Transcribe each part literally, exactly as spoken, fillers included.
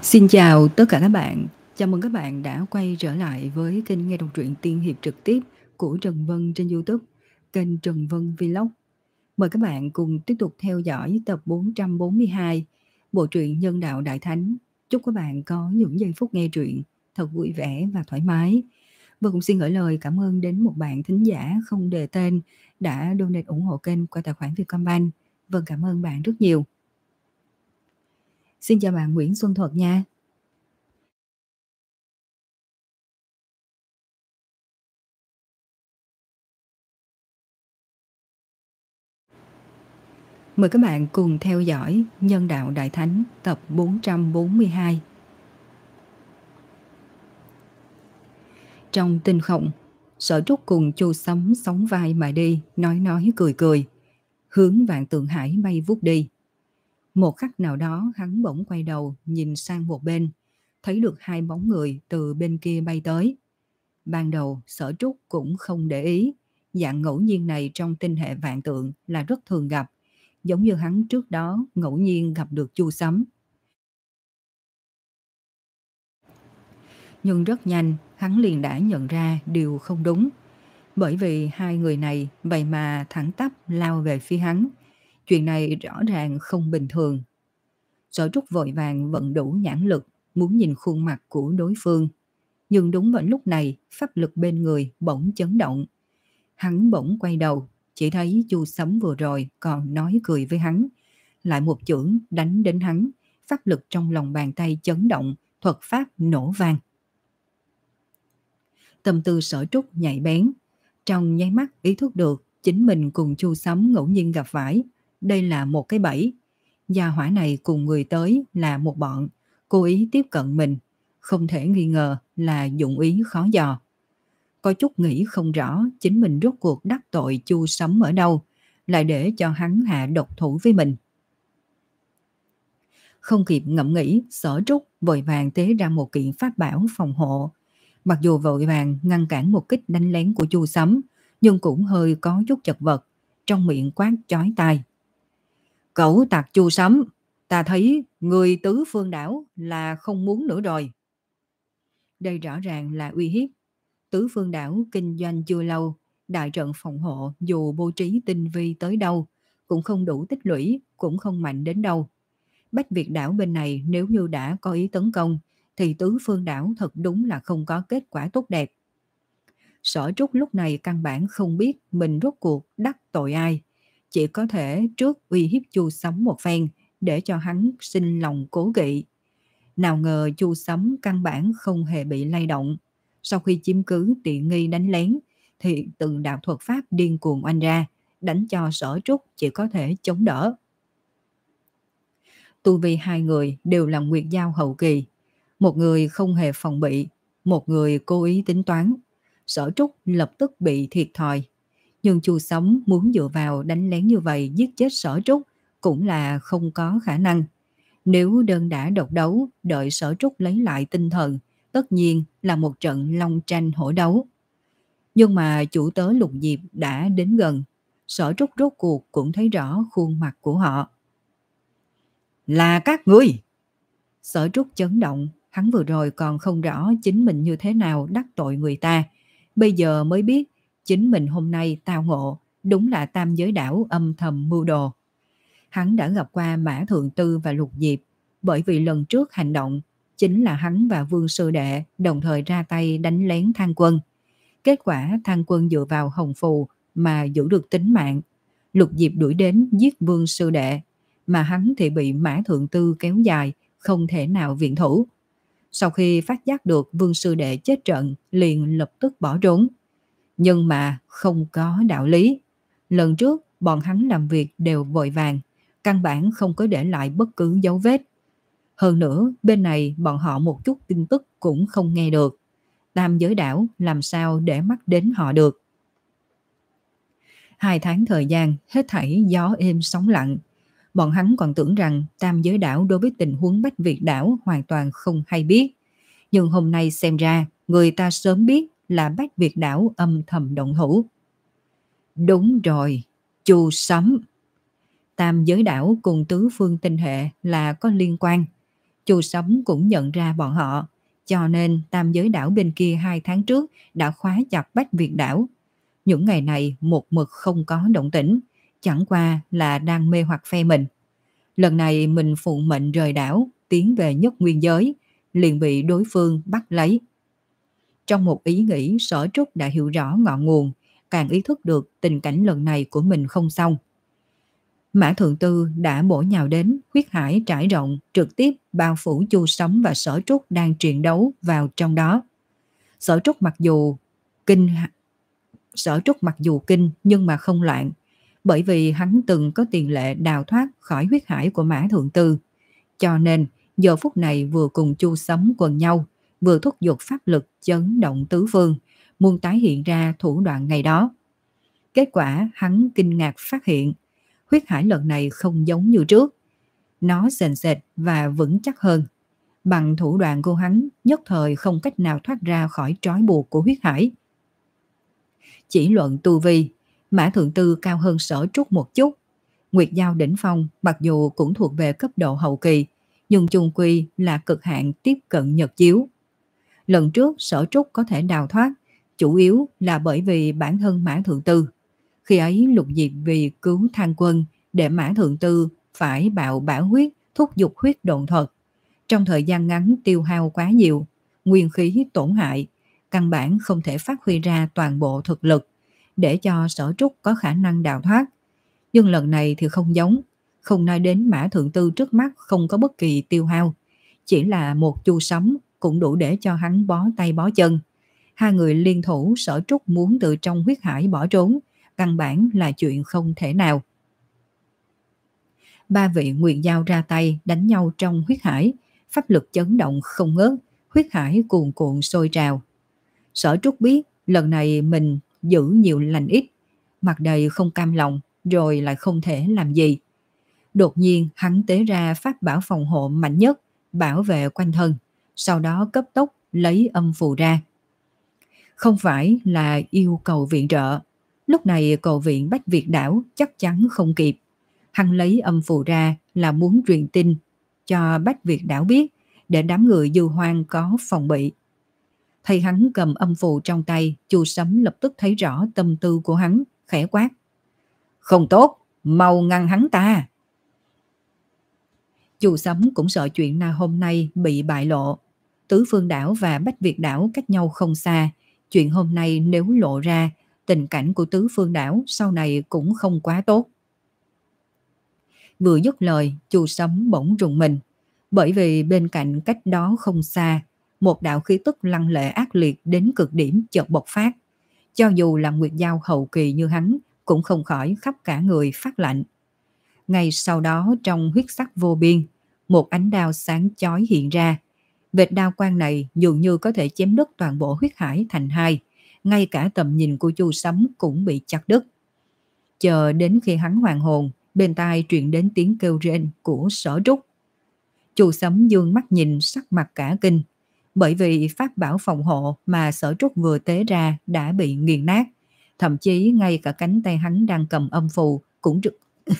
Xin chào tất cả các bạn. Chào mừng các bạn đã quay trở lại với kênh nghe đọc truyện tiên hiệp trực tiếp của Trần Vân trên YouTube, kênh Trần Vân Vlog. Mời các bạn cùng tiếp tục theo dõi tập bốn trăm bốn mươi hai, bộ truyện Nhân đạo Đại Thánh. Chúc các bạn có những giây phút nghe truyện thật vui vẻ và thoải mái. Và cũng xin gửi lời cảm ơn đến một bạn thính giả không đề tên đã donate ủng hộ kênh qua tài khoản Vietcombank. Vâng, cảm ơn bạn rất nhiều. Xin chào bạn Nguyễn Xuân Thuật nha. Mời các bạn cùng theo dõi Nhân đạo Đại Thánh tập bốn trăm bốn mươi hai. Trong tinh không, Sở Trúc cùng Chu Sấm sóng vai mà đi, nói nói cười cười, hướng Vạn Tượng Hải bay vút đi. Một khắc nào đó hắn bỗng quay đầu nhìn sang một bên, thấy được hai bóng người từ bên kia bay tới. Ban đầu Sở Trúc cũng không để ý, dạng ngẫu nhiên này trong tinh hệ vạn tượng là rất thường gặp, giống như hắn trước đó ngẫu nhiên gặp được Chu Sấm. Nhưng rất nhanh hắn liền đã nhận ra điều không đúng, bởi vì hai người này vậy mà thẳng tắp lao về phía hắn. Chuyện này rõ ràng không bình thường. Sở Trúc vội vàng vận đủ nhãn lực muốn nhìn khuôn mặt của đối phương, nhưng đúng vào lúc này pháp lực bên người bỗng chấn động. Hắn bỗng quay đầu, chỉ thấy Chu Sấm vừa rồi còn nói cười với hắn, lại một chưởng đánh đến hắn. Pháp lực trong lòng bàn tay chấn động, thuật pháp nổ vang. Tâm tư Sở Trúc nhạy bén, trong nháy mắt ý thức được chính mình cùng Chu Sấm ngẫu nhiên gặp phải. Đây là một cái bẫy. Gia hỏa này cùng người tới là một bọn, cố ý tiếp cận mình, không thể nghi ngờ là dụng ý khó dò. Có chút nghĩ không rõ chính mình rốt cuộc đắc tội Chu Sấm ở đâu, lại để cho hắn hạ độc thủ với mình. Không kịp ngẫm nghĩ, Sở Trúc vội vàng tế ra một kiện pháp bảo phòng hộ. Mặc dù vội vàng ngăn cản một kích đánh lén của Chu Sấm, nhưng cũng hơi có chút chật vật, trong miệng quát chói tai. Cẩu tặc Chu Sấm, ta thấy người tứ phương đảo là không muốn nữa rồi. Đây rõ ràng là uy hiếp. Tứ phương đảo kinh doanh chưa lâu, đại trận phòng hộ dù bố trí tinh vi tới đâu, cũng không đủ tích lũy, cũng không mạnh đến đâu. Bách Việt đảo bên này nếu như đã có ý tấn công, thì tứ phương đảo thật đúng là không có kết quả tốt đẹp. Sở Trúc lúc này căn bản không biết mình rốt cuộc đắc tội ai, chỉ có thể trước uy hiếp Chu Sấm một phen để cho hắn sinh lòng cố kỵ. Nào ngờ Chu Sấm căn bản không hề bị lay động. Sau khi chiếm cứ tiện nghi đánh lén, thì từng đạo thuật pháp điên cuồng oanh ra, đánh cho Sở Trúc chỉ có thể chống đỡ. Tu vi hai người đều là nguyệt giao hậu kỳ, một người không hề phòng bị, một người cố ý tính toán. Sở Trúc lập tức bị thiệt thòi, nhưng Chu Sấm muốn dựa vào đánh lén như vậy giết chết Sở Trúc cũng là không có khả năng. Nếu đơn đã độc đấu, đợi Sở Trúc lấy lại tinh thần, tất nhiên là một trận long tranh hổ đấu. Nhưng mà chủ tớ Lục Diệp đã đến gần, Sở Trúc rốt cuộc cũng thấy rõ khuôn mặt của họ. Là các ngươi! Sở Trúc chấn động, hắn vừa rồi còn không rõ chính mình như thế nào đắc tội người ta. Bây giờ mới biết chính mình hôm nay tao ngộ, đúng là tam giới đảo âm thầm mưu đồ. Hắn đã gặp qua Mã Thượng Tư và Lục Diệp, bởi vì lần trước hành động chính là hắn và Vương Sư Đệ đồng thời ra tay đánh lén Thang Quân. Kết quả Thang Quân dựa vào hồng phù mà giữ được tính mạng. Lục Diệp đuổi đến giết Vương Sư Đệ, mà hắn thì bị Mã Thượng Tư kéo dài, không thể nào viện thủ. Sau khi phát giác được Vương Sư Đệ chết trận, liền lập tức bỏ trốn. Nhưng mà không có đạo lý. Lần trước bọn hắn làm việc đều vội vàng, căn bản không có để lại bất cứ dấu vết. Hơn nữa bên này bọn họ một chút tin tức cũng không nghe được. Tam giới đảo làm sao để mắt đến họ được. Hai tháng thời gian hết thảy gió êm sóng lặng. Bọn hắn còn tưởng rằng tam giới đảo đối với tình huống Bách Việt đảo hoàn toàn không hay biết. Nhưng hôm nay xem ra người ta sớm biết là Bách Việt đảo âm thầm động thủ. Đúng rồi, Chu Sấm. Tam giới đảo cùng tứ phương tinh hệ là có liên quan. Chu Sấm cũng nhận ra bọn họ, cho nên tam giới đảo bên kia hai tháng trước đã khóa chặt Bách Việt đảo. Những ngày này một mực không có động tĩnh, chẳng qua là đang mê hoặc phe mình. Lần này mình phụng mệnh rời đảo, tiến về nhất nguyên giới, liền bị đối phương bắt lấy. Trong một ý nghĩ, Sở Trúc đã hiểu rõ ngọn nguồn, càng ý thức được tình cảnh lần này của mình không xong. Mã Thượng Tư đã bổ nhào đến, huyết hải trải rộng, trực tiếp bao phủ Chu Sấm và Sở Trúc đang chiến đấu vào trong đó. Sở Trúc mặc dù kinh Sở Trúc mặc dù kinh nhưng mà không loạn, bởi vì hắn từng có tiền lệ đào thoát khỏi huyết hải của Mã Thượng Tư. Cho nên giờ phút này vừa cùng Chu Sấm quần nhau, vừa thúc giục pháp lực chấn động tứ phương, muốn tái hiện ra thủ đoạn ngày đó. Kết quả hắn kinh ngạc phát hiện, huyết hải lần này không giống như trước. Nó sền sệt và vững chắc hơn. Bằng thủ đoạn của hắn, nhất thời không cách nào thoát ra khỏi trói buộc của huyết hải. Chỉ luận tu vi, Mã Thượng Tư cao hơn Sở Trúc một chút. Nguyệt Giao đỉnh phong mặc dù cũng thuộc về cấp độ hậu kỳ, nhưng chung quy là cực hạn tiếp cận nhật chiếu. Lần trước Sở Trúc có thể đào thoát, chủ yếu là bởi vì bản thân Mã Thượng Tư. Khi ấy Lục Diệp vì cứu Thang Quân để Mã Thượng Tư phải bạo bão huyết, thúc giục huyết độn thuật. Trong thời gian ngắn tiêu hao quá nhiều, nguyên khí tổn hại, căn bản không thể phát huy ra toàn bộ thực lực để cho Sở Trúc có khả năng đào thoát. Nhưng lần này thì không giống, không nói đến Mã Thượng Tư trước mắt không có bất kỳ tiêu hao, chỉ là một Chu Sấm cũng đủ để cho hắn bó tay bó chân. Hai người liên thủ, Sở Trúc muốn từ trong huyết hải bỏ trốn, căn bản là chuyện không thể nào. Ba vị Nguyệt Giao ra tay đánh nhau trong huyết hải, pháp lực chấn động không ngớt, huyết hải cuồn cuộn sôi trào. Sở Trúc biết lần này mình giữ nhiều lành ít, mặt đầy không cam lòng, rồi lại không thể làm gì. Đột nhiên hắn tế ra pháp bảo phòng hộ mạnh nhất, bảo vệ quanh thân, sau đó cấp tốc lấy âm phù ra. Không phải là yêu cầu viện trợ, lúc này cầu viện Bách Việt đảo chắc chắn không kịp. Hắn lấy âm phù ra là muốn truyền tin cho Bách Việt đảo biết, để đám người dư hoang có phòng bị. Thấy hắn cầm âm phù trong tay, Chu Sấm lập tức thấy rõ tâm tư của hắn, khẽ quát: "Không tốt, mau ngăn hắn ta!" Chu Sấm cũng sợ chuyện nào hôm nay bị bại lộ. Tứ Phương đảo và Bách Việt đảo cách nhau không xa, chuyện hôm nay nếu lộ ra, tình cảnh của Tứ Phương đảo sau này cũng không quá tốt. Vừa dứt lời, Chu Sấm bỗng rùng mình, bởi vì bên cạnh cách đó không xa, một đạo khí tức lăng lệ ác liệt đến cực điểm chợt bộc phát. Cho dù là Nguyệt Giao hậu kỳ như hắn, cũng không khỏi khắp cả người phát lạnh. Ngay sau đó trong huyết sắc vô biên, một ánh đao sáng chói hiện ra. Vệt đao quang này dường như có thể chém đứt toàn bộ huyết hải thành hai, ngay cả tầm nhìn của Chu Sấm cũng bị chặt đứt. Chờ đến khi hắn hoàn hồn, bên tai truyền đến tiếng kêu rên của Sở Trúc. Chu Sấm dương mắt nhìn, sắc mặt cả kinh, bởi vì pháp bảo phòng hộ mà Sở Trúc vừa tế ra đã bị nghiền nát, thậm chí ngay cả cánh tay hắn đang cầm âm phù cũng rực.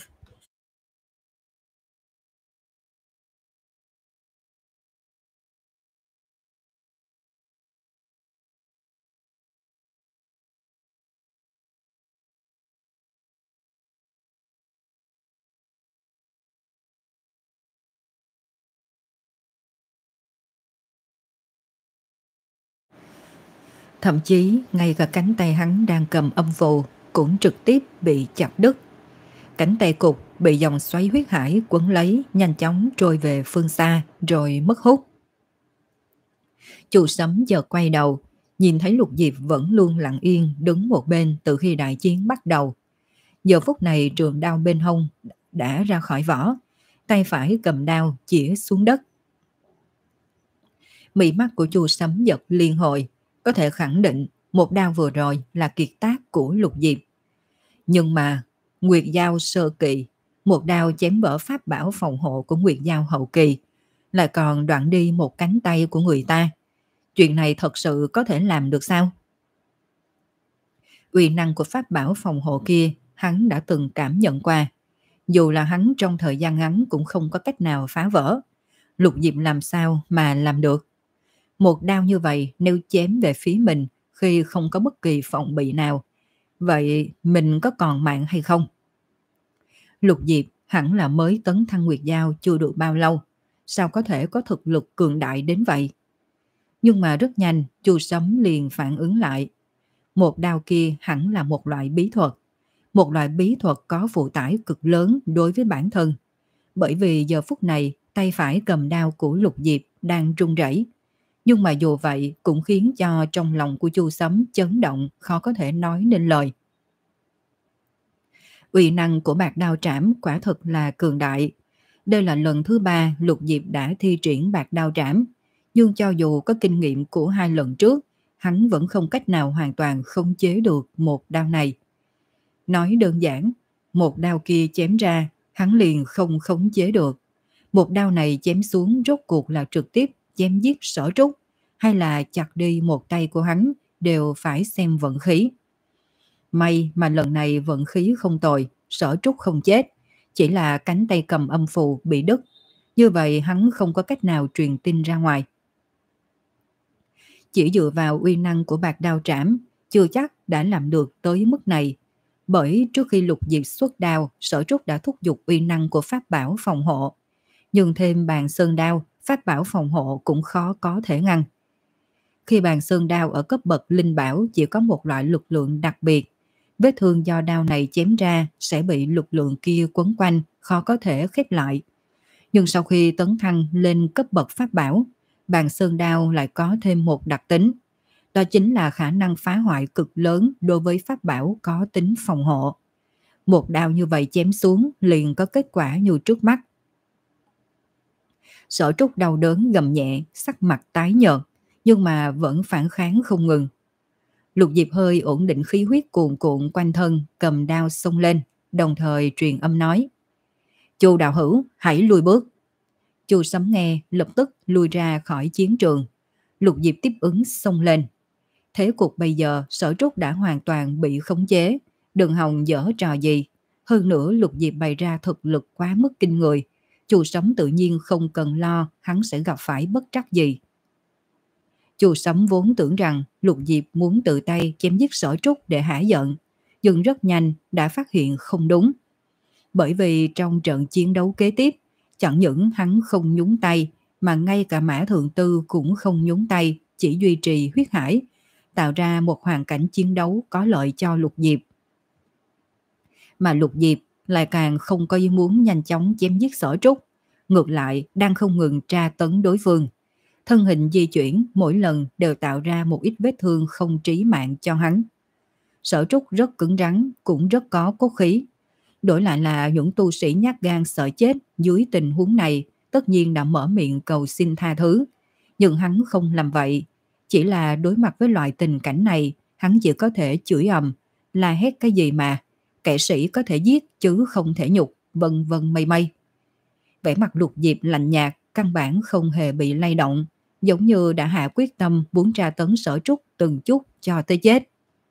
Thậm chí ngay cả cánh tay hắn đang cầm âm phù cũng trực tiếp bị chặt đứt. Cánh tay cục bị dòng xoáy huyết hải quấn lấy, nhanh chóng trôi về phương xa rồi mất hút. Chu Sấm chợt quay đầu, nhìn thấy Lục Diệp vẫn luôn lặng yên đứng một bên từ khi đại chiến bắt đầu. Giờ phút này trường đao bên hông đã ra khỏi vỏ, tay phải cầm đao chĩa xuống đất. Mí mắt của Chu Sấm giật liên hồi, có thể khẳng định một đao vừa rồi là kiệt tác của Lục Diệp. Nhưng mà Nguyệt Giao sơ kỳ, một đao chém vỡ pháp bảo phòng hộ của Nguyệt Giao hậu kỳ, lại còn đoạn đi một cánh tay của người ta. Chuyện này thật sự có thể làm được sao? Uy năng của pháp bảo phòng hộ kia hắn đã từng cảm nhận qua, dù là hắn trong thời gian ngắn cũng không có cách nào phá vỡ. Lục Diệp làm sao mà làm được? Một đao như vậy nếu chém về phía mình khi không có bất kỳ phòng bị nào, vậy mình có còn mạng hay không? Lục Diệp hẳn là mới tấn thăng Nguyệt Giao chưa được bao lâu, sao có thể có thực lực cường đại đến vậy? Nhưng mà rất nhanh, Chu Sấm liền phản ứng lại. Một đao kia hẳn là một loại bí thuật, một loại bí thuật có phụ tải cực lớn đối với bản thân. Bởi vì giờ phút này, tay phải cầm đao của Lục Diệp đang run rẩy. Nhưng mà dù vậy cũng khiến cho trong lòng của Chu Sấm chấn động khó có thể nói nên lời. Uy năng của bạc đao trảm quả thực là cường đại. Đây là lần thứ ba Lục Diệp đã thi triển bạc đao trảm. Nhưng cho dù có kinh nghiệm của hai lần trước, hắn vẫn không cách nào hoàn toàn khống chế được một đao này. Nói đơn giản, một đao kia chém ra, hắn liền không khống chế được. Một đao này chém xuống rốt cuộc là trực tiếp chém giết Sở Trúc, hay là chặt đi một tay của hắn, đều phải xem vận khí. May mà lần này vận khí không tồi, Sở Trúc không chết, chỉ là cánh tay cầm âm phù bị đứt. Như vậy hắn không có cách nào truyền tin ra ngoài. Chỉ dựa vào uy năng của bạc đao trảm, chưa chắc đã làm được tới mức này. Bởi trước khi Lục Diệp xuất đao, Sở Trúc đã thúc giục uy năng của pháp bảo phòng hộ. Nhưng thêm bàn sơn đao, pháp bảo phòng hộ cũng khó có thể ngăn. Khi bàn sơn đao ở cấp bậc linh bảo chỉ có một loại lực lượng đặc biệt, vết thương do đao này chém ra sẽ bị lực lượng kia quấn quanh, khó có thể khép lại. Nhưng sau khi tấn thăng lên cấp bậc pháp bảo, bàn sơn đao lại có thêm một đặc tính. Đó chính là khả năng phá hoại cực lớn đối với pháp bảo có tính phòng hộ. Một đao như vậy chém xuống liền có kết quả như trước mắt. Sở Trúc đau đớn gầm nhẹ, sắc mặt tái nhợt, nhưng mà vẫn phản kháng không ngừng. Lục Diệp hơi ổn định khí huyết cuồn cuộn quanh thân, cầm đao xông lên, đồng thời truyền âm nói: Chu đạo hữu, hãy lùi bước. Chu Sấm nghe, lập tức lùi ra khỏi chiến trường. Lục Diệp tiếp ứng xông lên. Thế cục bây giờ Sở Trúc đã hoàn toàn bị khống chế, đừng hòng dở trò gì. Hơn nữa Lục Diệp bày ra thực lực quá mức kinh người, Chu Sấm tự nhiên không cần lo hắn sẽ gặp phải bất trắc gì. Chu Sấm vốn tưởng rằng Lục Diệp muốn tự tay chém giết Sở Trúc để hả giận, nhưng rất nhanh đã phát hiện không đúng. Bởi vì trong trận chiến đấu kế tiếp, chẳng những hắn không nhúng tay, mà ngay cả Mã Thượng Tư cũng không nhúng tay, chỉ duy trì huyết hải, tạo ra một hoàn cảnh chiến đấu có lợi cho Lục Diệp. Mà Lục Diệp lại càng không có ý muốn nhanh chóng chém giết Sở Trúc, ngược lại đang không ngừng tra tấn đối phương. Thân hình di chuyển mỗi lần đều tạo ra một ít vết thương không trí mạng cho hắn. Sở Trúc rất cứng rắn, cũng rất có cốt khí. Đổi lại là những tu sĩ nhát gan sợ chết dưới tình huống này tất nhiên đã mở miệng cầu xin tha thứ. Nhưng hắn không làm vậy. Chỉ là đối mặt với loại tình cảnh này, hắn chỉ có thể chửi ầm, la hét cái gì mà, kẻ sĩ có thể giết chứ không thể nhục, vân vân mây mây. Vẻ mặt Lục Diệp lạnh nhạt, căn bản không hề bị lay động, giống như đã hạ quyết tâm muốn tra tấn Sở Trúc từng chút cho tới chết.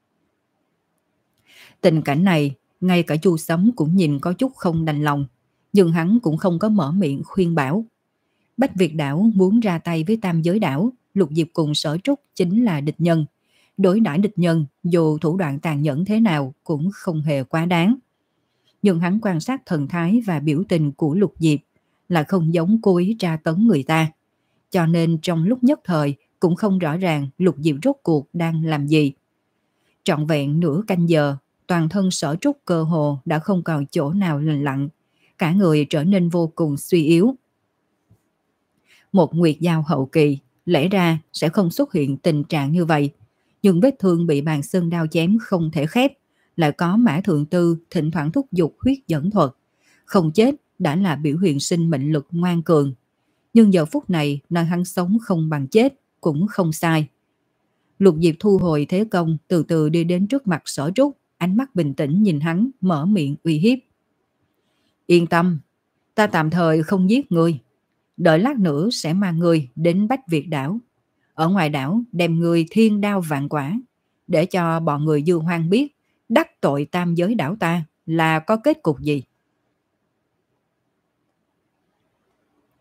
Tình cảnh này, ngay cả Chu Sấm cũng nhìn có chút không đành lòng, nhưng hắn cũng không có mở miệng khuyên bảo. Bách Việt đảo muốn ra tay với Tam Giới đảo, Lục Diệp cùng Sở Trúc chính là địch nhân. Đối đãi địch nhân, dù thủ đoạn tàn nhẫn thế nào cũng không hề quá đáng. Nhưng hắn quan sát thần thái và biểu tình của Lục Diệp là không giống cố ý tra tấn người ta. Cho nên trong lúc nhất thời cũng không rõ ràng Lục Diệp rốt cuộc đang làm gì. Trọn vẹn nửa canh giờ, toàn thân Sở Trúc cơ hồ đã không còn chỗ nào lành lặn, cả người trở nên vô cùng suy yếu. Một nguyệt giao hậu kỳ, lẽ ra sẽ không xuất hiện tình trạng như vậy, nhưng vết thương bị bàn sơn đao chém không thể khép, lại có Mã Thượng Tư thỉnh thoảng thúc giục huyết dẫn thuật, không chết đã là biểu hiện sinh mệnh lực ngoan cường. Nhưng giờ phút này nói hắn sống không bằng chết cũng không sai. Lục Diệp thu hồi thế công, từ từ đi đến trước mặt Sở Trúc, ánh mắt bình tĩnh nhìn hắn, mở miệng uy hiếp. Yên tâm, ta tạm thời không giết ngươi. Đợi lát nữa sẽ mang ngươi đến Bách Việt đảo. Ở ngoài đảo đem ngươi thiên đao vạn quả, để cho bọn người Dương Hoang biết đắc tội Tam Giới đảo ta là có kết cục gì.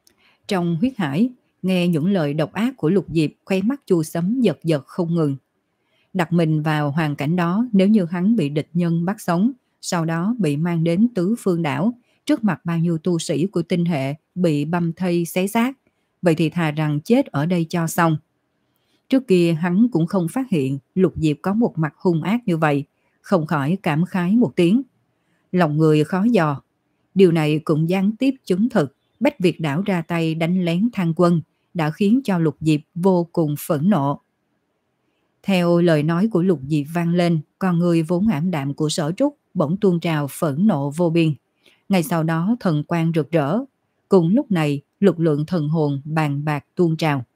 Trong huyết hải, nghe những lời độc ác của Lục Diệp, khóe mắt Chu Sấm giật giật không ngừng. Đặt mình vào hoàn cảnh đó, nếu như hắn bị địch nhân bắt sống, sau đó bị mang đến tứ phương đảo, trước mặt bao nhiêu tu sĩ của tinh hệ bị băm thây xé xác, vậy thì thà rằng chết ở đây cho xong. Trước kia hắn cũng không phát hiện Lục Diệp có một mặt hung ác như vậy, không khỏi cảm khái một tiếng. Lòng người khó dò. Điều này cũng gián tiếp chứng thực Bách Việt đảo ra tay đánh lén Thang Quân đã khiến cho Lục Diệp vô cùng phẫn nộ. Theo lời nói của Lục Diệp vang lên, con người vốn ảm đạm của Sở Trúc bỗng tuôn trào phẫn nộ vô biên. Ngay sau đó thần quang rực rỡ. Cùng lúc này, lực lượng thần hồn bàn bạc tuôn trào.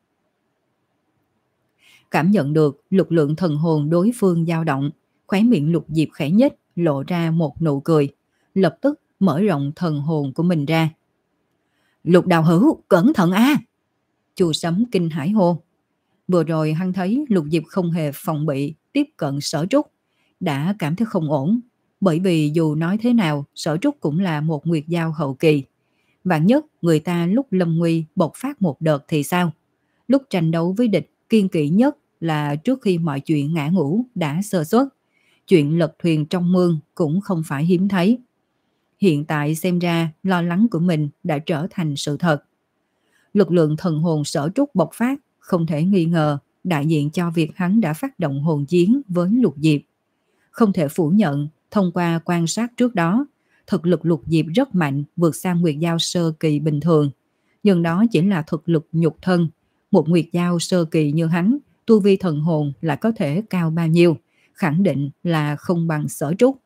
Cảm nhận được lực lượng thần hồn đối phương dao động, khóe miệng Lục Diệp khẽ nhếch, lộ ra một nụ cười, lập tức mở rộng thần hồn của mình ra. Lục đạo hữu, cẩn thận a! Chu Sấm kinh hãi hô. Vừa rồi hắn thấy Lục Diệp không hề phòng bị tiếp cận Sở Trúc, đã cảm thấy không ổn, bởi vì dù nói thế nào Sở Trúc cũng là một nguyệt giao hậu kỳ. Vạn nhất người ta lúc lâm nguy bộc phát một đợt thì sao? Lúc tranh đấu với địch, kiên kỵ nhất là trước khi mọi chuyện ngã ngũ đã sơ suất. Chuyện lật thuyền trong mương cũng không phải hiếm thấy. Hiện tại xem ra lo lắng của mình đã trở thành sự thật. Lực lượng thần hồn Sở Trúc bộc phát không thể nghi ngờ đại diện cho việc hắn đã phát động hồn chiến với Lục Diệp. Không thể phủ nhận, thông qua quan sát trước đó, thực lực Lục Diệp rất mạnh, vượt xa nguyệt giao sơ kỳ bình thường. Nhưng đó chỉ là thực lực nhục thân. Một nguyệt giao sơ kỳ như hắn, tu vi thần hồn lại có thể cao bao nhiêu, khẳng định là không bằng Sở Trúc.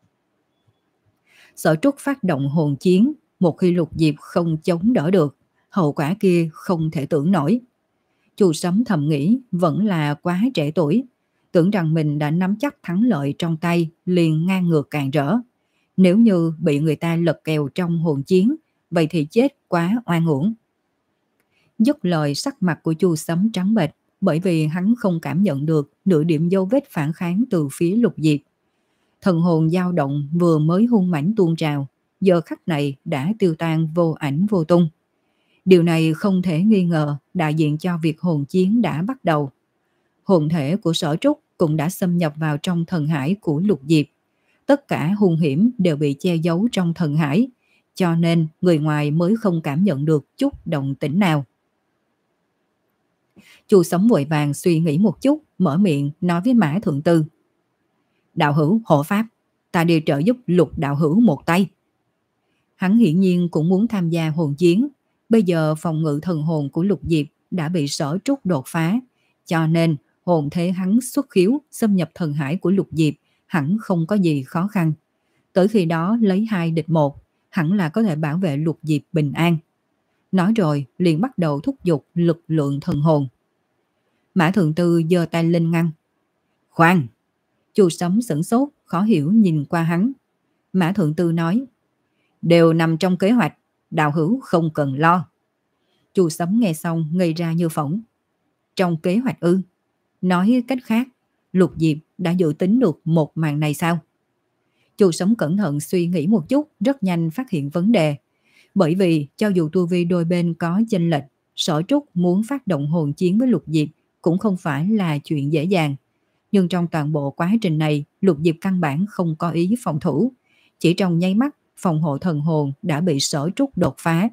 Sở Trúc phát động hồn chiến, một khi Lục Diệp không chống đỡ được, hậu quả kia không thể tưởng nổi. Chu Sấm thầm nghĩ vẫn là quá trẻ tuổi, tưởng rằng mình đã nắm chắc thắng lợi trong tay, liền ngang ngược càng rỡ. Nếu như bị người ta lật kèo trong hồn chiến, vậy thì chết quá oan uổng. Dứt lời, sắc mặt của Chu Sấm trắng bệch, bởi vì hắn không cảm nhận được nửa điểm dấu vết phản kháng từ phía Lục Diệp. Thần hồn dao động vừa mới hung mãnh tuôn trào, giờ khắc này đã tiêu tan vô ảnh vô tung. Điều này không thể nghi ngờ đại diện cho việc hồn chiến đã bắt đầu. Hồn thể của Sở Trúc cũng đã xâm nhập vào trong thần hải của Lục Diệp. Tất cả hung hiểm đều bị che giấu trong thần hải, cho nên người ngoài mới không cảm nhận được chút động tĩnh nào. Chu Sấm vội vàng suy nghĩ một chút, mở miệng nói với Mã Thượng Tư. Đạo hữu hộ pháp, ta đi trợ giúp Lục đạo hữu một tay. Hắn hiển nhiên cũng muốn tham gia hồn chiến. Bây giờ phòng ngự thần hồn của Lục Diệp đã bị Sở Trúc đột phá, cho nên hồn thế hắn xuất khiếu xâm nhập thần hải của Lục Diệp hẳn không có gì khó khăn. Tới khi đó lấy hai địch một, hẳn là có thể bảo vệ Lục Diệp bình an. Nói rồi liền bắt đầu thúc giục lực lượng thần hồn. Mã Thượng Tư giơ tay lên ngăn. Khoan! Chu Sấm sửng sốt, khó hiểu nhìn qua hắn. Mã Thượng Tư nói, đều nằm trong kế hoạch, đạo hữu không cần lo. Chu Sấm nghe xong ngây ra như phỏng. Trong kế hoạch ư? Nói cách khác, Lục Diệp đã dự tính được một màn này sao? Chu Sấm cẩn thận suy nghĩ một chút, rất nhanh phát hiện vấn đề. Bởi vì cho dù tu vi đôi bên có chênh lệch, Sở Trúc muốn phát động hồn chiến với Lục Diệp cũng không phải là chuyện dễ dàng. Nhưng trong toàn bộ quá trình này, Lục Diệp căn bản không có ý phòng thủ. Chỉ trong nháy mắt, phòng hộ thần hồn đã bị Sở Trúc đột phá.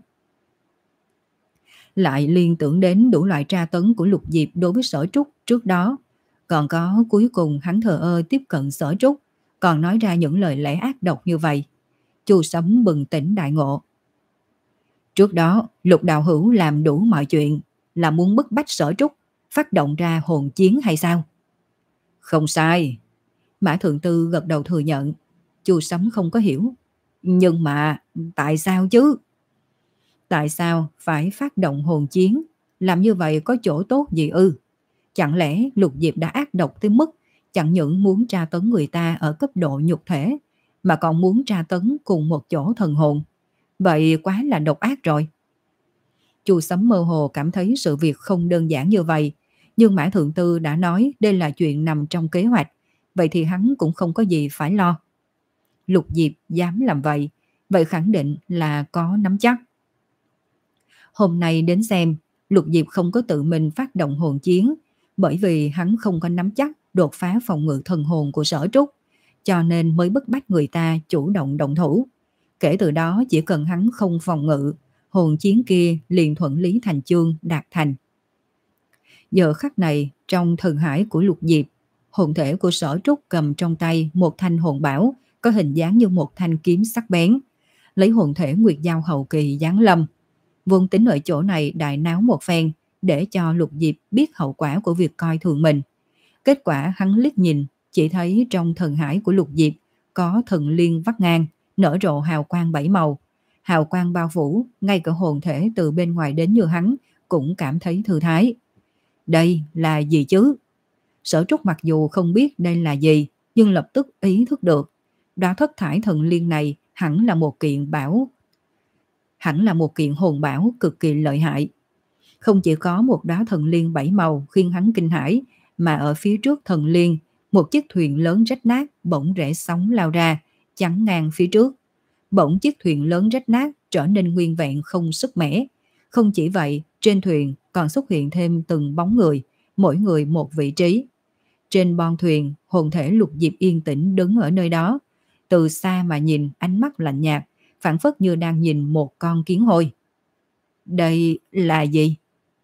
Lại liên tưởng đến đủ loại tra tấn của Lục Diệp đối với Sở Trúc trước đó. Còn có cuối cùng hắn thờ ơ tiếp cận Sở Trúc, còn nói ra những lời lẽ ác độc như vậy. Chu Sấm bừng tỉnh đại ngộ. Trước đó, Lục đạo hữu làm đủ mọi chuyện, là muốn bức bách Sở Trúc phát động ra hồn chiến hay sao? Không sai. Mã Thượng Tư gật đầu thừa nhận. Chu Sấm không có hiểu. Nhưng mà tại sao chứ? Tại sao phải phát động hồn chiến? Làm như vậy có chỗ tốt gì ư? Chẳng lẽ Lục Diệp đã ác độc tới mức chẳng những muốn tra tấn người ta ở cấp độ nhục thể, mà còn muốn tra tấn cùng một chỗ thần hồn? Vậy quá là độc ác rồi. Chu Sấm mơ hồ cảm thấy sự việc không đơn giản như vậy. Nhưng Mã Thượng Tư đã nói đây là chuyện nằm trong kế hoạch, vậy thì hắn cũng không có gì phải lo. Lục Diệp dám làm vậy, vậy khẳng định là có nắm chắc. Hôm nay đến xem, Lục Diệp không có tự mình phát động hồn chiến, bởi vì hắn không có nắm chắc đột phá phòng ngự thần hồn của Sở Trúc, cho nên mới bức bách người ta chủ động động thủ. Kể từ đó chỉ cần hắn không phòng ngự, hồn chiến kia liền thuận lý thành chương đạt thành. Giờ khắc này, trong thần hải của Lục Diệp, hồn thể của Sở Trúc cầm trong tay một thanh hồn bảo có hình dáng như một thanh kiếm sắc bén, lấy hồn thể Nguyệt Giao hậu kỳ giáng lâm. Vốn tính ở chỗ này đại náo một phen để cho Lục Diệp biết hậu quả của việc coi thường mình. Kết quả hắn liếc nhìn, chỉ thấy trong thần hải của Lục Diệp có thần liên vắt ngang, nở rộ hào quang bảy màu. Hào quang bao phủ, ngay cả hồn thể từ bên ngoài đến như hắn cũng cảm thấy thư thái. Đây là gì chứ? Sở Trúc mặc dù không biết đây là gì, nhưng lập tức ý thức được. Đóa thất thải thần liên này hẳn là một kiện bảo, hẳn là một kiện hồn bảo cực kỳ lợi hại. Không chỉ có một đóa thần liên bảy màu khiến hắn kinh hãi, mà ở phía trước thần liên, một chiếc thuyền lớn rách nát bỗng rẽ sóng lao ra, chắn ngang phía trước. Bỗng chiếc thuyền lớn rách nát trở nên nguyên vẹn không sức mẻ. Không chỉ vậy, trên thuyền còn xuất hiện thêm từng bóng người, mỗi người một vị trí. Trên bon thuyền, hồn thể Lục Diệp yên tĩnh đứng ở nơi đó. Từ xa mà nhìn, ánh mắt lạnh nhạt, phảng phất như đang nhìn một con kiến hôi. Đây là gì?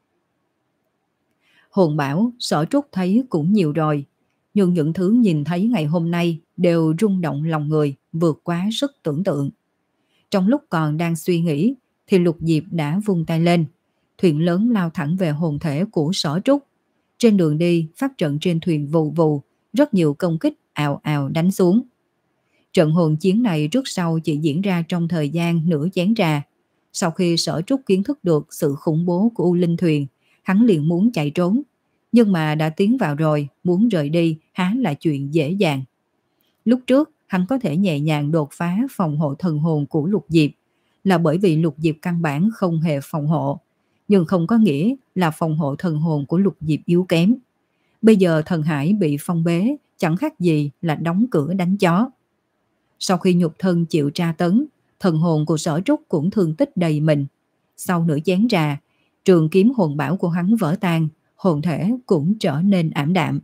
Hồn bảo, Sở Trúc thấy cũng nhiều rồi, nhưng những thứ nhìn thấy ngày hôm nay đều rung động lòng người, vượt quá sức tưởng tượng. Trong lúc còn đang suy nghĩ, thì Lục Diệp đã vung tay lên. Thuyền lớn lao thẳng về hồn thể của Sở Trúc. Trên đường đi, pháp trận trên thuyền vù vù, rất nhiều công kích ào ào đánh xuống. Trận hồn chiến này trước sau chỉ diễn ra trong thời gian nửa chén trà. Sau khi Sở Trúc kiến thức được sự khủng bố của U Linh Thuyền, hắn liền muốn chạy trốn. Nhưng mà đã tiến vào rồi, muốn rời đi há là chuyện dễ dàng. Lúc trước, hắn có thể nhẹ nhàng đột phá phòng hộ thần hồn của Lục Diệp, là bởi vì Lục Diệp căn bản không hề phòng hộ. Nhưng không có nghĩa là phòng hộ thần hồn của Lục Diệp yếu kém. Bây giờ thần hải bị phong bế, chẳng khác gì là đóng cửa đánh chó. Sau khi nhục thân chịu tra tấn, thần hồn của Sở Trúc cũng thương tích đầy mình. Sau nửa chén trà, trường kiếm hồn bảo của hắn vỡ tan, hồn thể cũng trở nên ảm đạm.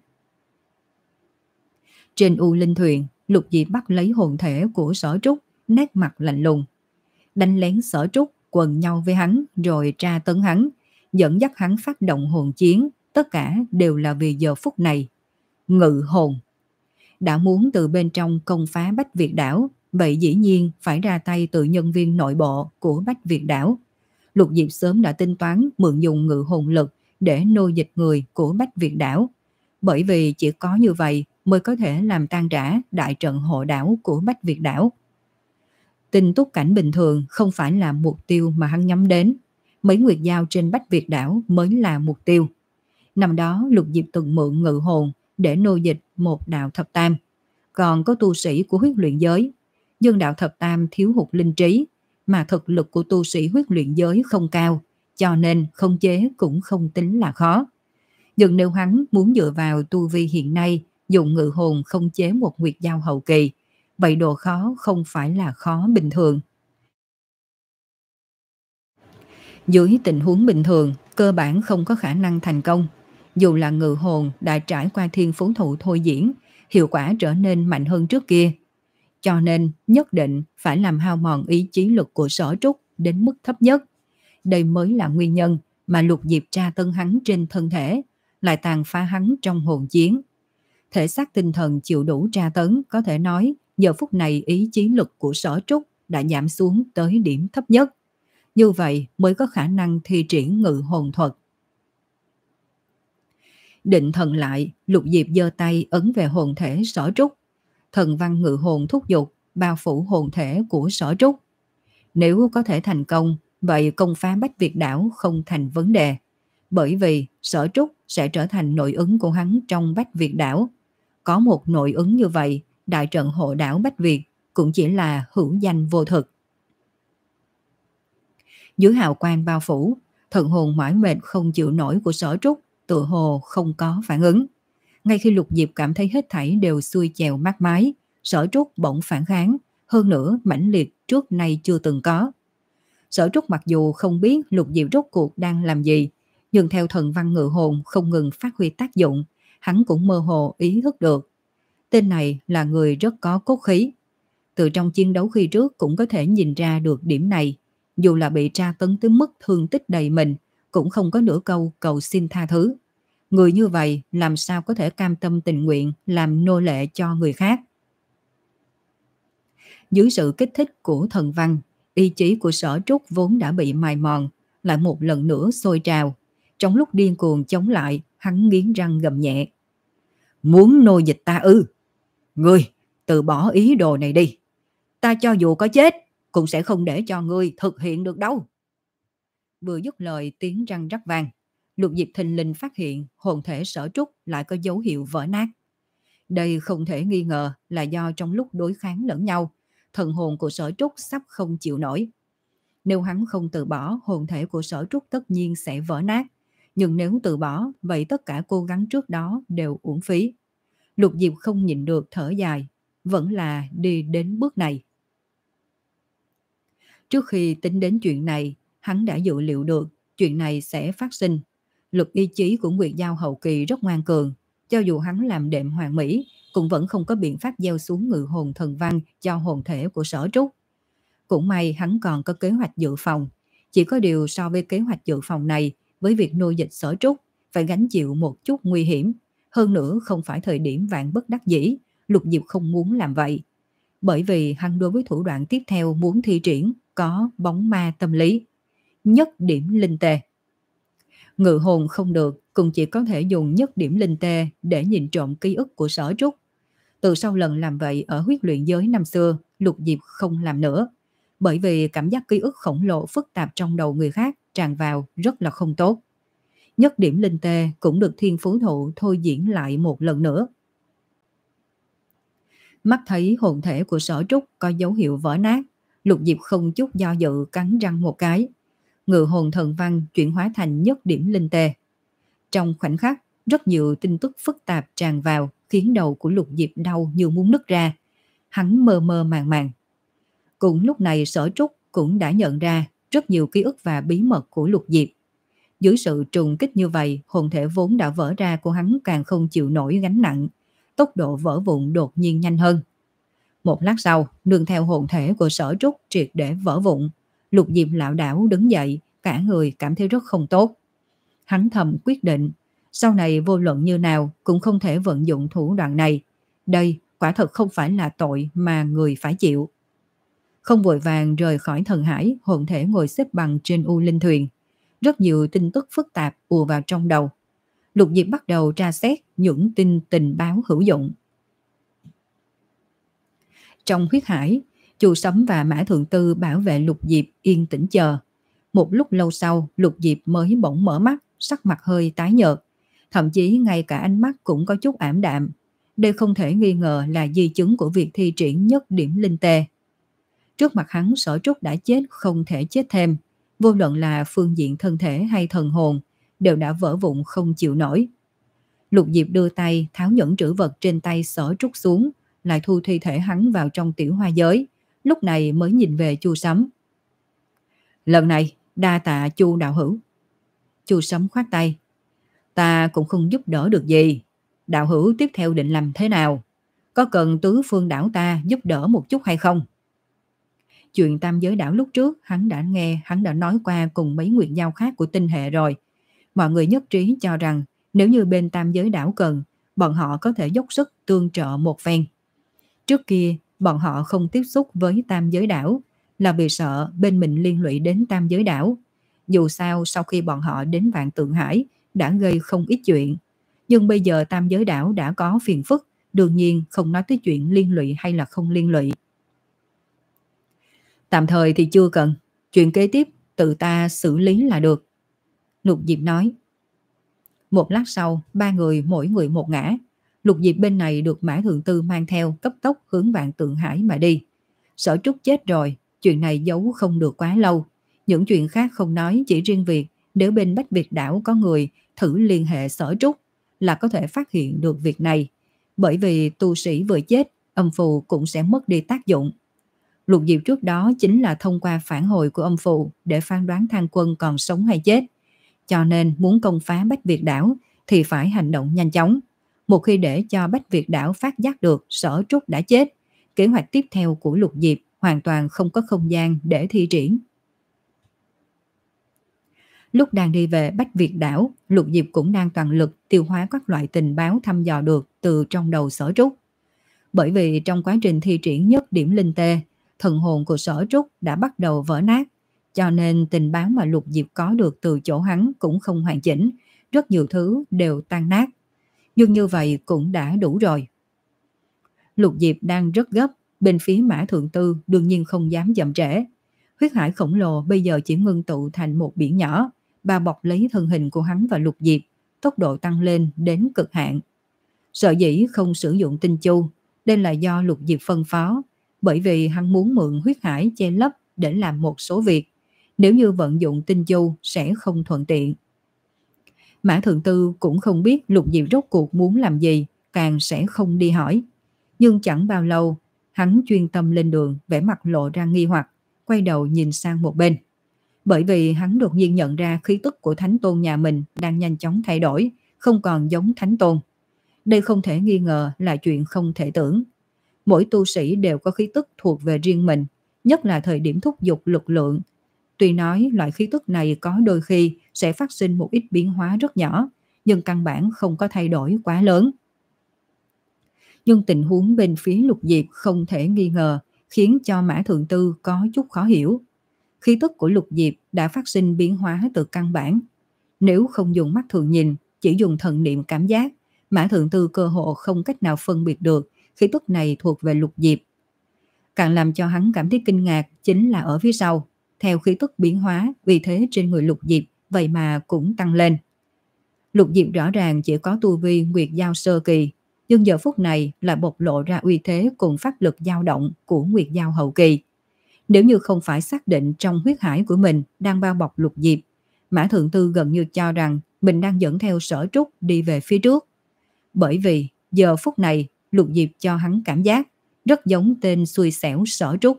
Trên U Linh Thuyền, Lục Diệp bắt lấy hồn thể của Sở Trúc, nét mặt lạnh lùng. Đánh lén Sở Trúc, quần nhau với hắn rồi tra tấn hắn, dẫn dắt hắn phát động hồn chiến, tất cả đều là vì giờ phút này. Ngự hồn. Đã muốn từ bên trong công phá Bách Việt đảo, vậy dĩ nhiên phải ra tay từ nhân viên nội bộ của Bách Việt đảo. Lục Diệp sớm đã tính toán mượn dùng ngự hồn lực để nô dịch người của Bách Việt đảo, bởi vì chỉ có như vậy mới có thể làm tan rã đại trận hộ đảo của Bách Việt đảo. Tinh túc cảnh bình thường không phải là mục tiêu mà hắn nhắm đến, mấy nguyệt giao trên Bách Việt đảo mới là mục tiêu. Năm đó Lục Diệp từng mượn ngự hồn để nô dịch một đạo thập tam, còn có tu sĩ của huyết luyện giới, nhưng đạo thập tam thiếu hụt linh trí, mà thực lực của tu sĩ huyết luyện giới không cao, cho nên khống chế cũng không tính là khó. Nhưng nếu hắn muốn dựa vào tu vi hiện nay dùng ngự hồn khống chế một nguyệt giao hậu kỳ, vậy độ khó không phải là khó bình thường. Dưới tình huống bình thường, cơ bản không có khả năng thành công. Dù là ngự hồn đã trải qua thiên phú thụ thôi diễn, hiệu quả trở nên mạnh hơn trước kia. Cho nên nhất định phải làm hao mòn ý chí lực của Sở Trúc đến mức thấp nhất. Đây mới là nguyên nhân mà Lục Diệp tra tấn hắn trên thân thể, lại tàn phá hắn trong hồn chiến. Thể xác tinh thần chịu đủ tra tấn, có thể nói giờ phút này ý chí lực của Sở Trúc đã giảm xuống tới điểm thấp nhất. Như vậy mới có khả năng thi triển ngự hồn thuật. Định thần lại, Lục Diệp giơ tay ấn về hồn thể Sở Trúc. Thần văn ngự hồn thúc giục, bao phủ hồn thể của Sở Trúc. Nếu có thể thành công, vậy công phá Bách Việt đảo không thành vấn đề. Bởi vì Sở Trúc sẽ trở thành nội ứng của hắn trong Bách Việt đảo. Có một nội ứng như vậy, đại trận hộ đảo Bách Việt cũng chỉ là hữu danh vô thực. Dưới hào quang bao phủ, thần hồn mỏi mệt không chịu nổi của Sở Trúc tựa hồ không có phản ứng. Ngay khi Lục Diệp cảm thấy hết thảy đều xuôi chèo mát mái, Sở Trúc bỗng phản kháng, hơn nữa mãnh liệt trước nay chưa từng có. Sở Trúc mặc dù không biết Lục Diệp rốt cuộc đang làm gì, nhưng theo thần văn ngự hồn không ngừng phát huy tác dụng, hắn cũng mơ hồ ý thức được. Tên này là người rất có cốt khí. Từ trong chiến đấu khi trước cũng có thể nhìn ra được điểm này. Dù là bị tra tấn tới mức thương tích đầy mình, cũng không có nửa câu cầu xin tha thứ. Người như vậy làm sao có thể cam tâm tình nguyện làm nô lệ cho người khác. Dưới sự kích thích của thần văn, ý chí của Sở Trúc vốn đã bị mài mòn, lại một lần nữa sôi trào. Trong lúc điên cuồng chống lại, hắn nghiến răng gầm nhẹ. Muốn nô dịch ta ư? Ngươi, từ bỏ ý đồ này đi. Ta cho dù có chết, cũng sẽ không để cho ngươi thực hiện được đâu. Vừa dứt lời tiếng răng rắc vang, Lục Diệp thình lình phát hiện hồn thể Sở Trúc lại có dấu hiệu vỡ nát. Đây không thể nghi ngờ là do trong lúc đối kháng lẫn nhau, thần hồn của Sở Trúc sắp không chịu nổi. Nếu hắn không từ bỏ, hồn thể của Sở Trúc tất nhiên sẽ vỡ nát. Nhưng nếu từ bỏ, vậy tất cả cố gắng trước đó đều uổng phí. Lục Diệp không nhịn được thở dài, vẫn là đi đến bước này. Trước khi tính đến chuyện này, hắn đã dự liệu được chuyện này sẽ phát sinh. Lực ý chí của Nguyệt Giao hậu kỳ rất ngoan cường, cho dù hắn làm đệm hoàn mỹ, cũng vẫn không có biện pháp gieo xuống ngự hồn thần văn cho hồn thể của Sở Trúc. Cũng may hắn còn có kế hoạch dự phòng, chỉ có điều so với kế hoạch dự phòng này, với việc nuôi dịch Sở Trúc, phải gánh chịu một chút nguy hiểm. Hơn nữa không phải thời điểm vạn bất đắc dĩ, Lục Diệp không muốn làm vậy. Bởi vì hắn đối với thủ đoạn tiếp theo muốn thi triển có bóng ma tâm lý. Nhất điểm linh tê. Ngự hồn không được, cũng chỉ có thể dùng nhất điểm linh tê để nhìn trộm ký ức của Sở Trúc. Từ sau lần làm vậy ở huyết luyện giới năm xưa, Lục Diệp không làm nữa. Bởi vì cảm giác ký ức khổng lồ phức tạp trong đầu người khác tràn vào rất là không tốt. Nhất điểm linh tê cũng được thiên phú thụ thôi diễn lại một lần nữa. Mắt thấy hồn thể của Sở Trúc có dấu hiệu vỡ nát, Lục Diệp không chút do dự cắn răng một cái. Ngự hồn thần văn chuyển hóa thành nhất điểm linh tê. Trong khoảnh khắc, rất nhiều tin tức phức tạp tràn vào, khiến đầu của Lục Diệp đau như muốn nứt ra. Hắn mơ mơ màng màng. Cùng lúc này Sở Trúc cũng đã nhận ra rất nhiều ký ức và bí mật của Lục Diệp. Dưới sự trùng kích như vậy, hồn thể vốn đã vỡ ra của hắn càng không chịu nổi gánh nặng. Tốc độ vỡ vụn đột nhiên nhanh hơn. Một lát sau, nương theo hồn thể của Sở Trúc triệt để vỡ vụn, Lục Diệp lảo đảo đứng dậy, cả người cảm thấy rất không tốt. Hắn thầm quyết định, sau này vô luận như nào cũng không thể vận dụng thủ đoạn này. Đây quả thật không phải là tội mà người phải chịu. Không vội vàng rời khỏi thần hải, hồn thể ngồi xếp bằng trên u linh thuyền. Rất nhiều tin tức phức tạp ùa vào trong đầu. Lục Diệp bắt đầu tra xét những tin tình báo hữu dụng. Trong huyết hải, Chu Sấm và Mã Thượng Tư bảo vệ Lục Diệp yên tĩnh chờ. Một lúc lâu sau, Lục Diệp mới bỗng mở mắt, sắc mặt hơi tái nhợt. Thậm chí ngay cả ánh mắt cũng có chút ảm đạm. Đây không thể nghi ngờ là di chứng của việc thi triển nhất điểm linh tê. Trước mặt hắn, Sở Trúc đã chết không thể chết thêm. Vô luận là phương diện thân thể hay thần hồn, đều đã vỡ vụn không chịu nổi. Lục Diệp đưa tay tháo nhẫn trữ vật trên tay Sở Trúc xuống, lại thu thi thể hắn vào trong tiểu hoa giới. Lúc này mới nhìn về Chu Sấm. Lần này đa tạ Chu đạo hữu. Chu Sấm khoát tay. Ta cũng không giúp đỡ được gì. Đạo hữu tiếp theo định làm thế nào? Có cần tứ phương đảo ta giúp đỡ một chút hay không? Chuyện tam giới đảo lúc trước hắn đã nghe, hắn đã nói qua cùng mấy nguyệt giao khác của tinh hệ rồi. Mọi người nhất trí cho rằng nếu như bên tam giới đảo cần, bọn họ có thể dốc sức tương trợ một phen. Trước kia, bọn họ không tiếp xúc với tam giới đảo là vì sợ bên mình liên lụy đến tam giới đảo. Dù sao sau khi bọn họ đến Vạn Tượng Hải đã gây không ít chuyện. Nhưng bây giờ tam giới đảo đã có phiền phức, đương nhiên không nói tới chuyện liên lụy hay là không liên lụy. Tạm thời thì chưa cần, chuyện kế tiếp tự ta xử lý là được. Lục Diệp nói. Một lát sau, ba người mỗi người một ngã. Lục Diệp bên này được Mã Thượng Tư mang theo cấp tốc hướng Vạn Tượng Hải mà đi. Sở Trúc chết rồi, chuyện này giấu không được quá lâu. Những chuyện khác không nói, chỉ riêng việc nếu bên Bách Việt đảo có người thử liên hệ Sở Trúc là có thể phát hiện được việc này. Bởi vì tu sĩ vừa chết, âm phù cũng sẽ mất đi tác dụng. Lục Diệp trước đó chính là thông qua phản hồi của âm phụ để phán đoán Thang Quân còn sống hay chết. Cho nên muốn công phá Bách Việt đảo thì phải hành động nhanh chóng. Một khi để cho Bách Việt đảo phát giác được Sở Trúc đã chết, kế hoạch tiếp theo của Lục Diệp hoàn toàn không có không gian để thi triển. Lúc đang đi về Bách Việt đảo, Lục Diệp cũng đang toàn lực tiêu hóa các loại tình báo thăm dò được từ trong đầu Sở Trúc. Bởi vì trong quá trình thi triển nhất điểm linh tê, thần hồn của Sở Trúc đã bắt đầu vỡ nát, cho nên tình báo mà Lục Diệp có được từ chỗ hắn cũng không hoàn chỉnh, rất nhiều thứ đều tan nát. Nhưng như vậy cũng đã đủ rồi. Lục Diệp đang rất gấp, bên phía Mã Thượng Tư đương nhiên không dám chậm trễ. Huyết hải khổng lồ bây giờ chỉ ngưng tụ thành một biển nhỏ, bao bọc lấy thân hình của hắn và Lục Diệp, tốc độ tăng lên đến cực hạn. Sợ dĩ không sử dụng tinh chu, đây là do Lục Diệp phân phó, bởi vì hắn muốn mượn huyết hải che lấp để làm một số việc. Nếu như vận dụng tinh chu sẽ không thuận tiện. Mã Thượng Tư cũng không biết Lục Diệp rốt cuộc muốn làm gì, càng sẽ không đi hỏi. Nhưng chẳng bao lâu, hắn chuyên tâm lên đường, vẻ mặt lộ ra nghi hoặc, quay đầu nhìn sang một bên. Bởi vì hắn đột nhiên nhận ra khí tức của Thánh Tôn nhà mình đang nhanh chóng thay đổi, không còn giống Thánh Tôn. Đây không thể nghi ngờ là chuyện không thể tưởng. Mỗi tu sĩ đều có khí tức thuộc về riêng mình, nhất là thời điểm thúc giục lực lượng. Tuy nói loại khí tức này có đôi khi sẽ phát sinh một ít biến hóa rất nhỏ, nhưng căn bản không có thay đổi quá lớn. Nhưng tình huống bên phía Lục Diệp không thể nghi ngờ, khiến cho Mã Thượng Tư có chút khó hiểu. Khí tức của Lục Diệp đã phát sinh biến hóa từ căn bản. Nếu không dùng mắt thường nhìn, chỉ dùng thần niệm cảm giác, Mã Thượng Tư cơ hồ không cách nào phân biệt được khí tức này thuộc về Lục Diệp. Càng làm cho hắn cảm thấy kinh ngạc chính là ở phía sau, theo khí tức biến hóa, vì thế trên người Lục Diệp vậy mà cũng tăng lên. Lục Diệp rõ ràng chỉ có tu vi Nguyệt Giao sơ kỳ, nhưng giờ phút này lại bộc lộ ra uy thế cùng pháp lực dao động của Nguyệt Giao hậu kỳ. Nếu như không phải xác định trong huyết hải của mình đang bao bọc Lục Diệp, Mã Thượng Tư gần như cho rằng mình đang dẫn theo Sở Trúc đi về phía trước. Bởi vì giờ phút này Lục Diệp cho hắn cảm giác rất giống tên xui xẻo Sở Trúc.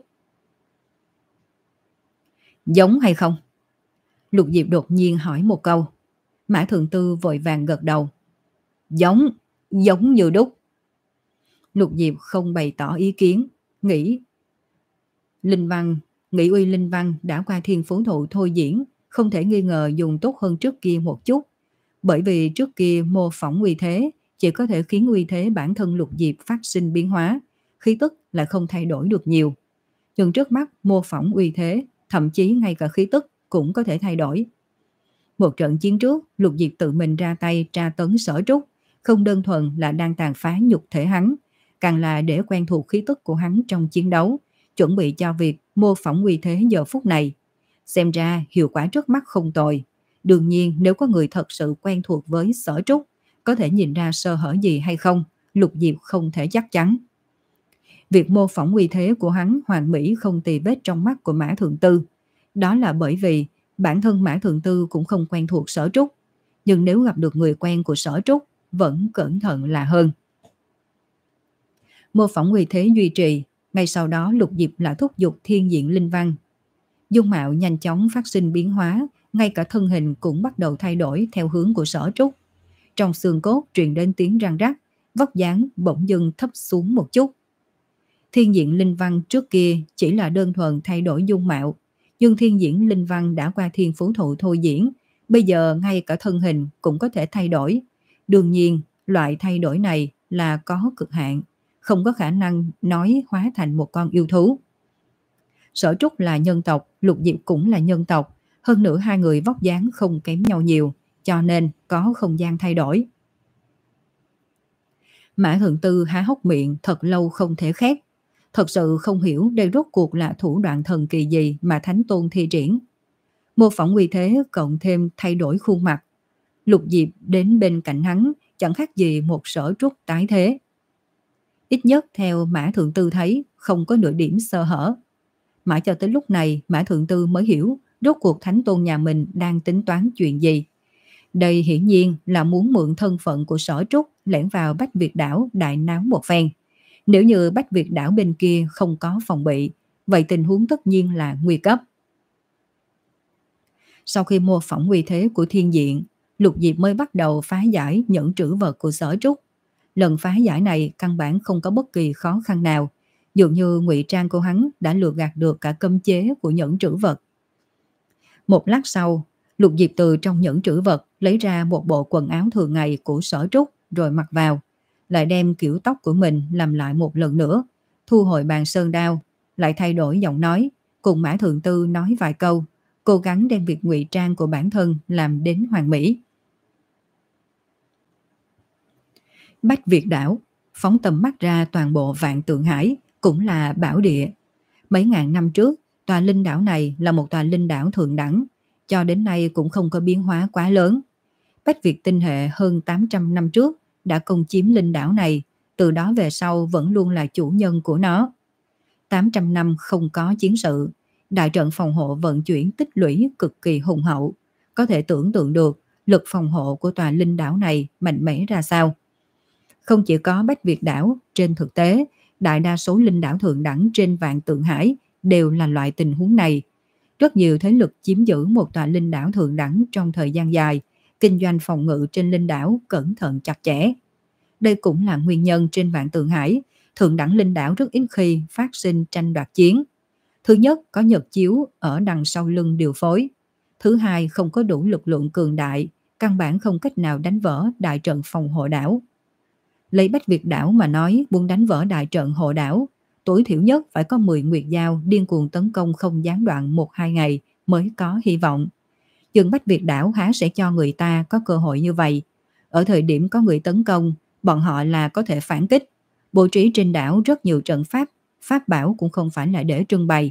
Giống hay không? Lục Diệp đột nhiên hỏi một câu. Mã Thượng Tư vội vàng gật đầu. Giống, giống như đúc. Lục Diệp không bày tỏ ý kiến, nghĩ Linh Văn, nghĩ uy Linh Văn đã qua thiên phú thụ thôi diễn, không thể nghi ngờ dùng tốt hơn trước kia một chút. Bởi vì trước kia mô phỏng uy thế chỉ có thể khiến uy thế bản thân Lục Diệp phát sinh biến hóa, khí tức lại không thay đổi được nhiều. Nhưng trước mắt mô phỏng uy thế, thậm chí ngay cả khí tức cũng có thể thay đổi. Một trận chiến trước, Lục Diệp tự mình ra tay tra tấn Sở Trúc, không đơn thuần là đang tàn phá nhục thể hắn, càng là để quen thuộc khí tức của hắn trong chiến đấu, chuẩn bị cho việc mô phỏng uy thế giờ phút này. Xem ra hiệu quả trước mắt không tồi. Đương nhiên nếu có người thật sự quen thuộc với Sở Trúc, có thể nhìn ra sơ hở gì hay không, Lục Diệp không thể chắc chắn. Việc mô phỏng uy thế của hắn hoàn mỹ không tì vết trong mắt của Mã Thượng Tư. Đó là bởi vì bản thân Mã Thượng Tư cũng không quen thuộc Sở Trúc. Nhưng nếu gặp được người quen của Sở Trúc, vẫn cẩn thận là hơn. Mô phỏng uy thế duy trì, ngay sau đó Lục Diệp lại thúc giục thiên diện linh văn. Dung mạo nhanh chóng phát sinh biến hóa, ngay cả thân hình cũng bắt đầu thay đổi theo hướng của Sở Trúc. Trong xương cốt truyền đến tiếng răng rắc, vóc dáng bỗng dưng thấp xuống một chút. Thiên diện linh văn trước kia chỉ là đơn thuần thay đổi dung mạo, nhưng thiên diện linh văn đã qua thiên phú thụ thôi diễn, bây giờ ngay cả thân hình cũng có thể thay đổi. Đương nhiên, loại thay đổi này là có cực hạn, không có khả năng nói hóa thành một con yêu thú. Sở Trúc là nhân tộc, Lục Diệp cũng là nhân tộc, hơn nữa hai người vóc dáng không kém nhau nhiều, cho nên có không gian thay đổi. Mã Thượng Tư há hốc miệng thật lâu không thể khép, thật sự không hiểu đây rốt cuộc là thủ đoạn thần kỳ gì mà Thánh Tôn thi triển. Mô phỏng uy thế cộng thêm thay đổi khuôn mặt. Lục Diệp đến bên cạnh hắn chẳng khác gì một Sở Trúc tái thế. Ít nhất theo Mã Thượng Tư thấy không có nửa điểm sơ hở. Mãi cho tới lúc này Mã Thượng Tư mới hiểu rốt cuộc Thánh Tôn nhà mình đang tính toán chuyện gì. Đây hiển nhiên là muốn mượn thân phận của Sở Trúc lẻn vào Bách Việt đảo đại náo một phen. Nếu như Bách Việt đảo bên kia không có phòng bị, vậy tình huống tất nhiên là nguy cấp. Sau khi mô phỏng uy thế của thiên diện, Lục Diệp mới bắt đầu phá giải nhẫn trữ vật của Sở Trúc. Lần phá giải này căn bản không có bất kỳ khó khăn nào, dường như ngụy trang của hắn đã lừa gạt được cả cấm chế của nhẫn trữ vật. Một lát sau, Lục Diệp từ trong nhẫn trữ vật lấy ra một bộ quần áo thường ngày của Sở Trúc rồi mặc vào, lại đem kiểu tóc của mình làm lại một lần nữa, thu hồi bàn sơn đao, lại thay đổi giọng nói, cùng Mã Thượng Tư nói vài câu, cố gắng đem việc ngụy trang của bản thân làm đến hoàn mỹ. Bách Việt đảo, phóng tầm mắt ra toàn bộ Vạn Tượng Hải, cũng là bảo địa. Mấy ngàn năm trước, tòa linh đảo này là một tòa linh đảo thượng đẳng, cho đến nay cũng không có biến hóa quá lớn. Bách Việt tinh hệ hơn tám trăm năm trước đã công chiếm linh đảo này, từ đó về sau vẫn luôn là chủ nhân của nó. tám trăm năm không có chiến sự, đại trận phòng hộ vận chuyển tích lũy cực kỳ hùng hậu, có thể tưởng tượng được lực phòng hộ của tòa linh đảo này mạnh mẽ ra sao. Không chỉ có Bách Việt đảo, trên thực tế, đại đa số linh đảo thượng đẳng trên Vạn Tượng Hải đều là loại tình huống này. Rất nhiều thế lực chiếm giữ một tòa linh đảo thượng đẳng trong thời gian dài, kinh doanh phòng ngự trên linh đảo cẩn thận chặt chẽ. Đây cũng là nguyên nhân trên Vạn Tượng Hải, thượng đẳng linh đảo rất ít khi phát sinh tranh đoạt chiến. Thứ nhất, có Nhật chiếu ở đằng sau lưng điều phối. Thứ hai, không có đủ lực lượng cường đại, căn bản không cách nào đánh vỡ đại trận phòng hộ đảo. Lấy Bách Việt đảo mà nói, muốn đánh vỡ đại trận hộ đảo, tối thiểu nhất phải có mười nguyệt dao điên cuồng tấn công không gián đoạn một hai ngày mới có hy vọng. Nhưng Bách Việt đảo há sẽ cho người ta có cơ hội như vậy. Ở thời điểm có người tấn công, bọn họ là có thể phản kích. Bố trí trên đảo rất nhiều trận pháp, pháp bảo cũng không phải là để trưng bày.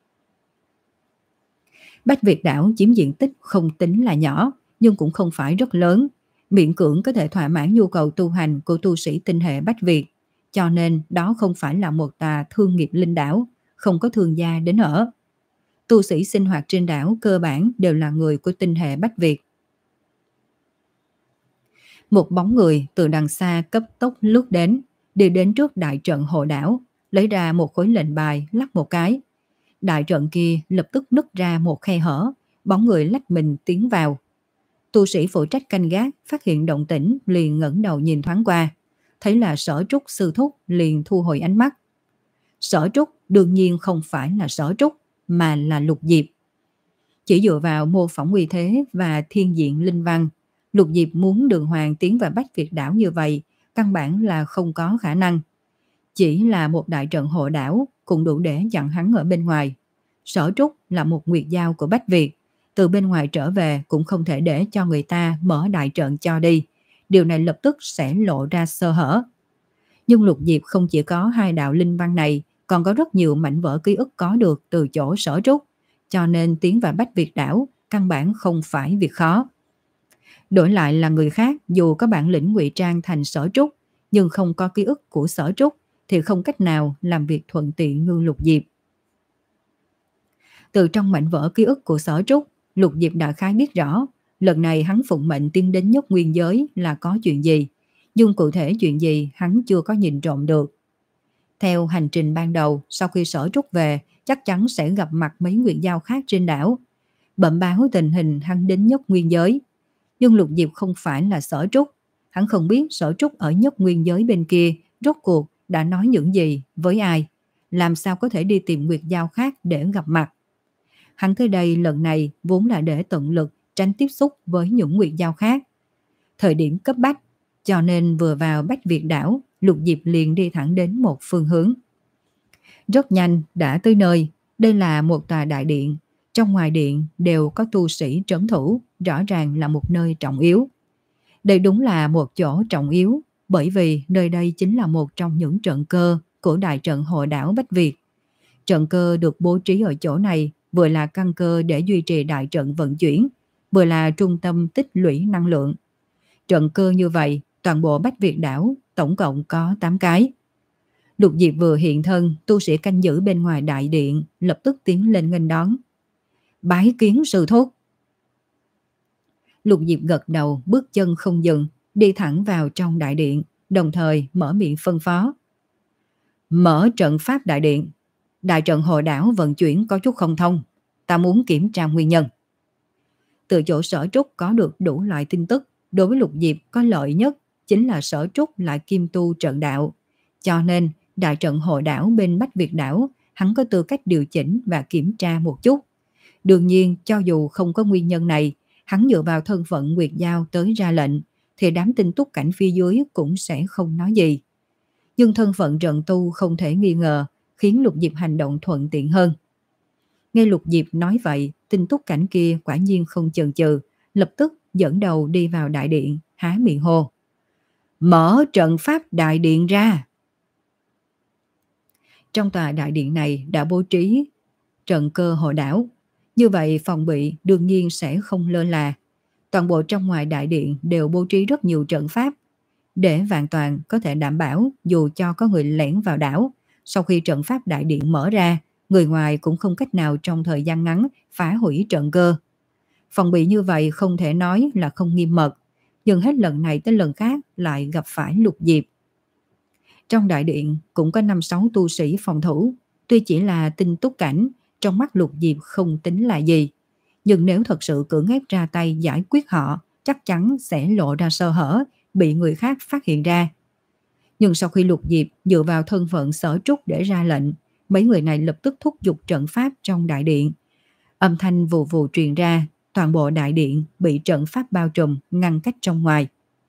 Bách Việt đảo chiếm diện tích không tính là nhỏ, nhưng cũng không phải rất lớn, miễn cưỡng có thể thỏa mãn nhu cầu tu hành của tu sĩ tinh hệ Bách Việt, cho nên đó không phải là một tòa thương nghiệp linh đảo, không có thương gia đến ở. Tu sĩ sinh hoạt trên đảo cơ bản đều là người của tinh hệ Bách Việt. Một bóng người từ đằng xa cấp tốc lướt đến, đi đến trước đại trận hộ đảo, lấy ra một khối lệnh bài lắc một cái. Đại trận kia lập tức nứt ra một khe hở, bóng người lách mình tiến vào. Tu sĩ phụ trách canh gác phát hiện động tĩnh liền ngẩng đầu nhìn thoáng qua, thấy là Sở Trúc sư thúc liền thu hồi ánh mắt. Sở Trúc đương nhiên không phải là Sở Trúc mà là Lục Diệp. Chỉ dựa vào mô phỏng uy thế và thiên diện linh văn, Lục Diệp muốn đường hoàng tiến vào Bách Việt đảo như vậy căn bản là không có khả năng. Chỉ là một đại trận hộ đảo cũng đủ để chặn hắn ở bên ngoài. Sở Trúc là một nguyệt dao của Bách Việt, từ bên ngoài trở về cũng không thể để cho người ta mở đại trận cho đi. Điều này lập tức sẽ lộ ra sơ hở. Nhưng Lục Diệp không chỉ có hai đạo linh văn này, còn có rất nhiều mảnh vỡ ký ức có được từ chỗ Sở Trúc, cho nên tiến vào Bách Việt đảo căn bản không phải việc khó. Đổi lại là người khác, dù có bản lĩnh ngụy trang thành Sở Trúc, nhưng không có ký ức của Sở Trúc thì không cách nào làm việc thuận tiện như Lục Diệp. Từ trong mảnh vỡ ký ức của Sở Trúc, Lục Diệp đã khá biết rõ lần này hắn phụng mệnh tiến đến Nhất Nguyên Giới là có chuyện gì, nhưng cụ thể chuyện gì hắn chưa có nhìn trộm được. Theo hành trình ban đầu, sau khi Sở Trúc về, chắc chắn sẽ gặp mặt mấy nguyệt dao khác trên đảo. Bẩm báo tình hình hắn đến Nhất Nguyên Giới. Nhưng Lục Diệp không phải là Sở Trúc, hắn không biết Sở Trúc ở Nhất Nguyên Giới bên kia rốt cuộc đã nói những gì với ai, làm sao có thể đi tìm nguyệt dao khác để gặp mặt. Hắn tới đây lần này vốn là để tận lực tránh tiếp xúc với những nguyệt dao khác. Thời điểm cấp bách, cho nên vừa vào Bách Việt đảo, Lục Diệp liền đi thẳng đến một phương hướng. Rất nhanh đã tới nơi, đây là một tòa đại điện, trong ngoài điện đều có tu sĩ trấn thủ, rõ ràng là một nơi trọng yếu. Đây đúng là một chỗ trọng yếu, bởi vì nơi đây chính là một trong những trận cơ của đại trận hộ đảo Bách Việt. Trận cơ được bố trí ở chỗ này vừa là căn cơ để duy trì đại trận vận chuyển, vừa là trung tâm tích lũy năng lượng. Trận cơ như vậy, toàn bộ Bách Việt đảo tổng cộng có tám cái. Lục Diệp vừa hiện thân, tu sĩ canh giữ bên ngoài đại điện lập tức tiến lên nghênh đón. Bái kiến sư thúc. Lục Diệp gật đầu, bước chân không dừng, đi thẳng vào trong đại điện, đồng thời mở miệng phân phó. Mở trận pháp đại điện. Đại trận hồ đảo vận chuyển có chút không thông, ta muốn kiểm tra nguyên nhân. Từ chỗ Sở Trúc có được đủ loại tin tức, đối với Lục Diệp có lợi nhất chính là Sở Trúc là kim tu trận đạo. Cho nên, đại trận hồ đảo bên Bách Việt đảo, hắn có tư cách điều chỉnh và kiểm tra một chút. Đương nhiên, cho dù không có nguyên nhân này, hắn dựa vào thân phận Nguyệt Giao tới ra lệnh, thì đám tinh túc cảnh phía dưới cũng sẽ không nói gì. Nhưng thân phận trận tu không thể nghi ngờ, khiến Lục Diệp hành động thuận tiện hơn. Nghe Lục Diệp nói vậy, tinh túc cảnh kia quả nhiên không chần chừ, lập tức dẫn đầu đi vào đại điện, há miệng hô: mở trận pháp đại điện ra. Trong tòa đại điện này đã bố trí trận cơ hồ đảo, như vậy phòng bị đương nhiên sẽ không lơ là. Toàn bộ trong ngoài đại điện đều bố trí rất nhiều trận pháp, để vạn toàn có thể đảm bảo dù cho có người lẻn vào đảo, sau khi trận pháp đại điện mở ra, người ngoài cũng không cách nào trong thời gian ngắn phá hủy trận cơ. Phòng bị như vậy không thể nói là không nghiêm mật, nhưng hết lần này tới lần khác lại gặp phải Lục Diệp. Trong đại điện cũng có năm sáu tu sĩ phòng thủ, tuy chỉ là tinh túc cảnh, trong mắt Lục Diệp không tính là gì. Nhưng nếu thật sự cưỡng ép ra tay giải quyết họ, chắc chắn sẽ lộ ra sơ hở, bị người khác phát hiện ra. Nhưng sau khi Lục Diệp dựa vào thân phận Sở Trúc để ra lệnh, mấy người này lập tức thúc giục trận pháp trong đại điện. Âm thanh vù vù truyền ra, toàn bộ đại điện bị trận pháp bao trùm, ngăn cách trong ngoài.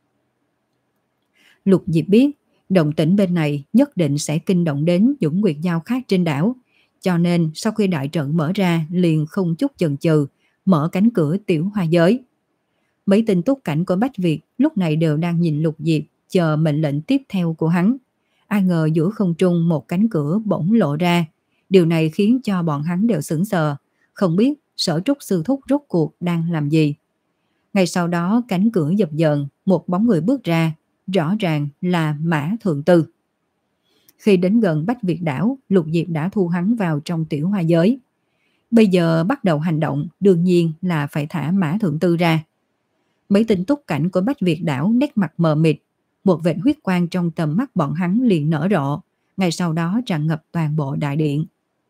Lục Diệp biết, động tĩnh bên này nhất định sẽ kinh động đến những Nguyệt Giao khác trên đảo, cho nên sau khi đại trận mở ra liền không chút chần chừ, mở cánh cửa tiểu hoa giới. Mấy tinh túc cảnh của Bách Việt lúc này đều đang nhìn Lục Diệp, chờ mệnh lệnh tiếp theo của hắn. Ai ngờ giữa không trung một cánh cửa bỗng lộ ra, điều này khiến cho bọn hắn đều sững sờ, không biết Sở Trúc sư thúc rốt cuộc đang làm gì. Ngay sau đó cánh cửa dập dờn, một bóng người bước ra, rõ ràng là Mã Thượng Tư. Khi đến gần Bách Việt đảo, Lục Diệp đã thu hắn vào trong tiểu hoa giới. Bây giờ bắt đầu hành động, đương nhiên là phải thả Mã Thượng Tư ra. Mấy tinh túc cảnh của Bách Việt đảo nét mặt mờ mịt, một vệt huyết quang trong tầm mắt bọn hắn liền nở rộ, ngay sau đó tràn ngập toàn bộ đại điện.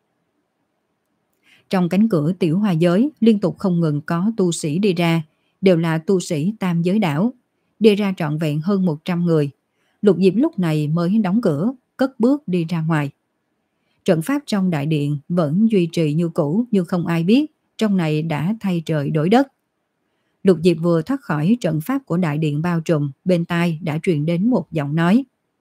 Trong cánh cửa tiểu hoa giới liên tục không ngừng có tu sĩ đi ra, đều là tu sĩ tam giới đảo, đi ra trọn vẹn hơn một trăm người. Lục Diệp lúc này mới đóng cửa, cất bước đi ra ngoài. Trận pháp trong đại điện vẫn duy trì như cũ, nhưng không ai biết trong này đã thay trời đổi đất. Lục Diệp vừa thoát khỏi trận pháp của đại điện bao trùm, bên tai đã truyền đến một giọng nói: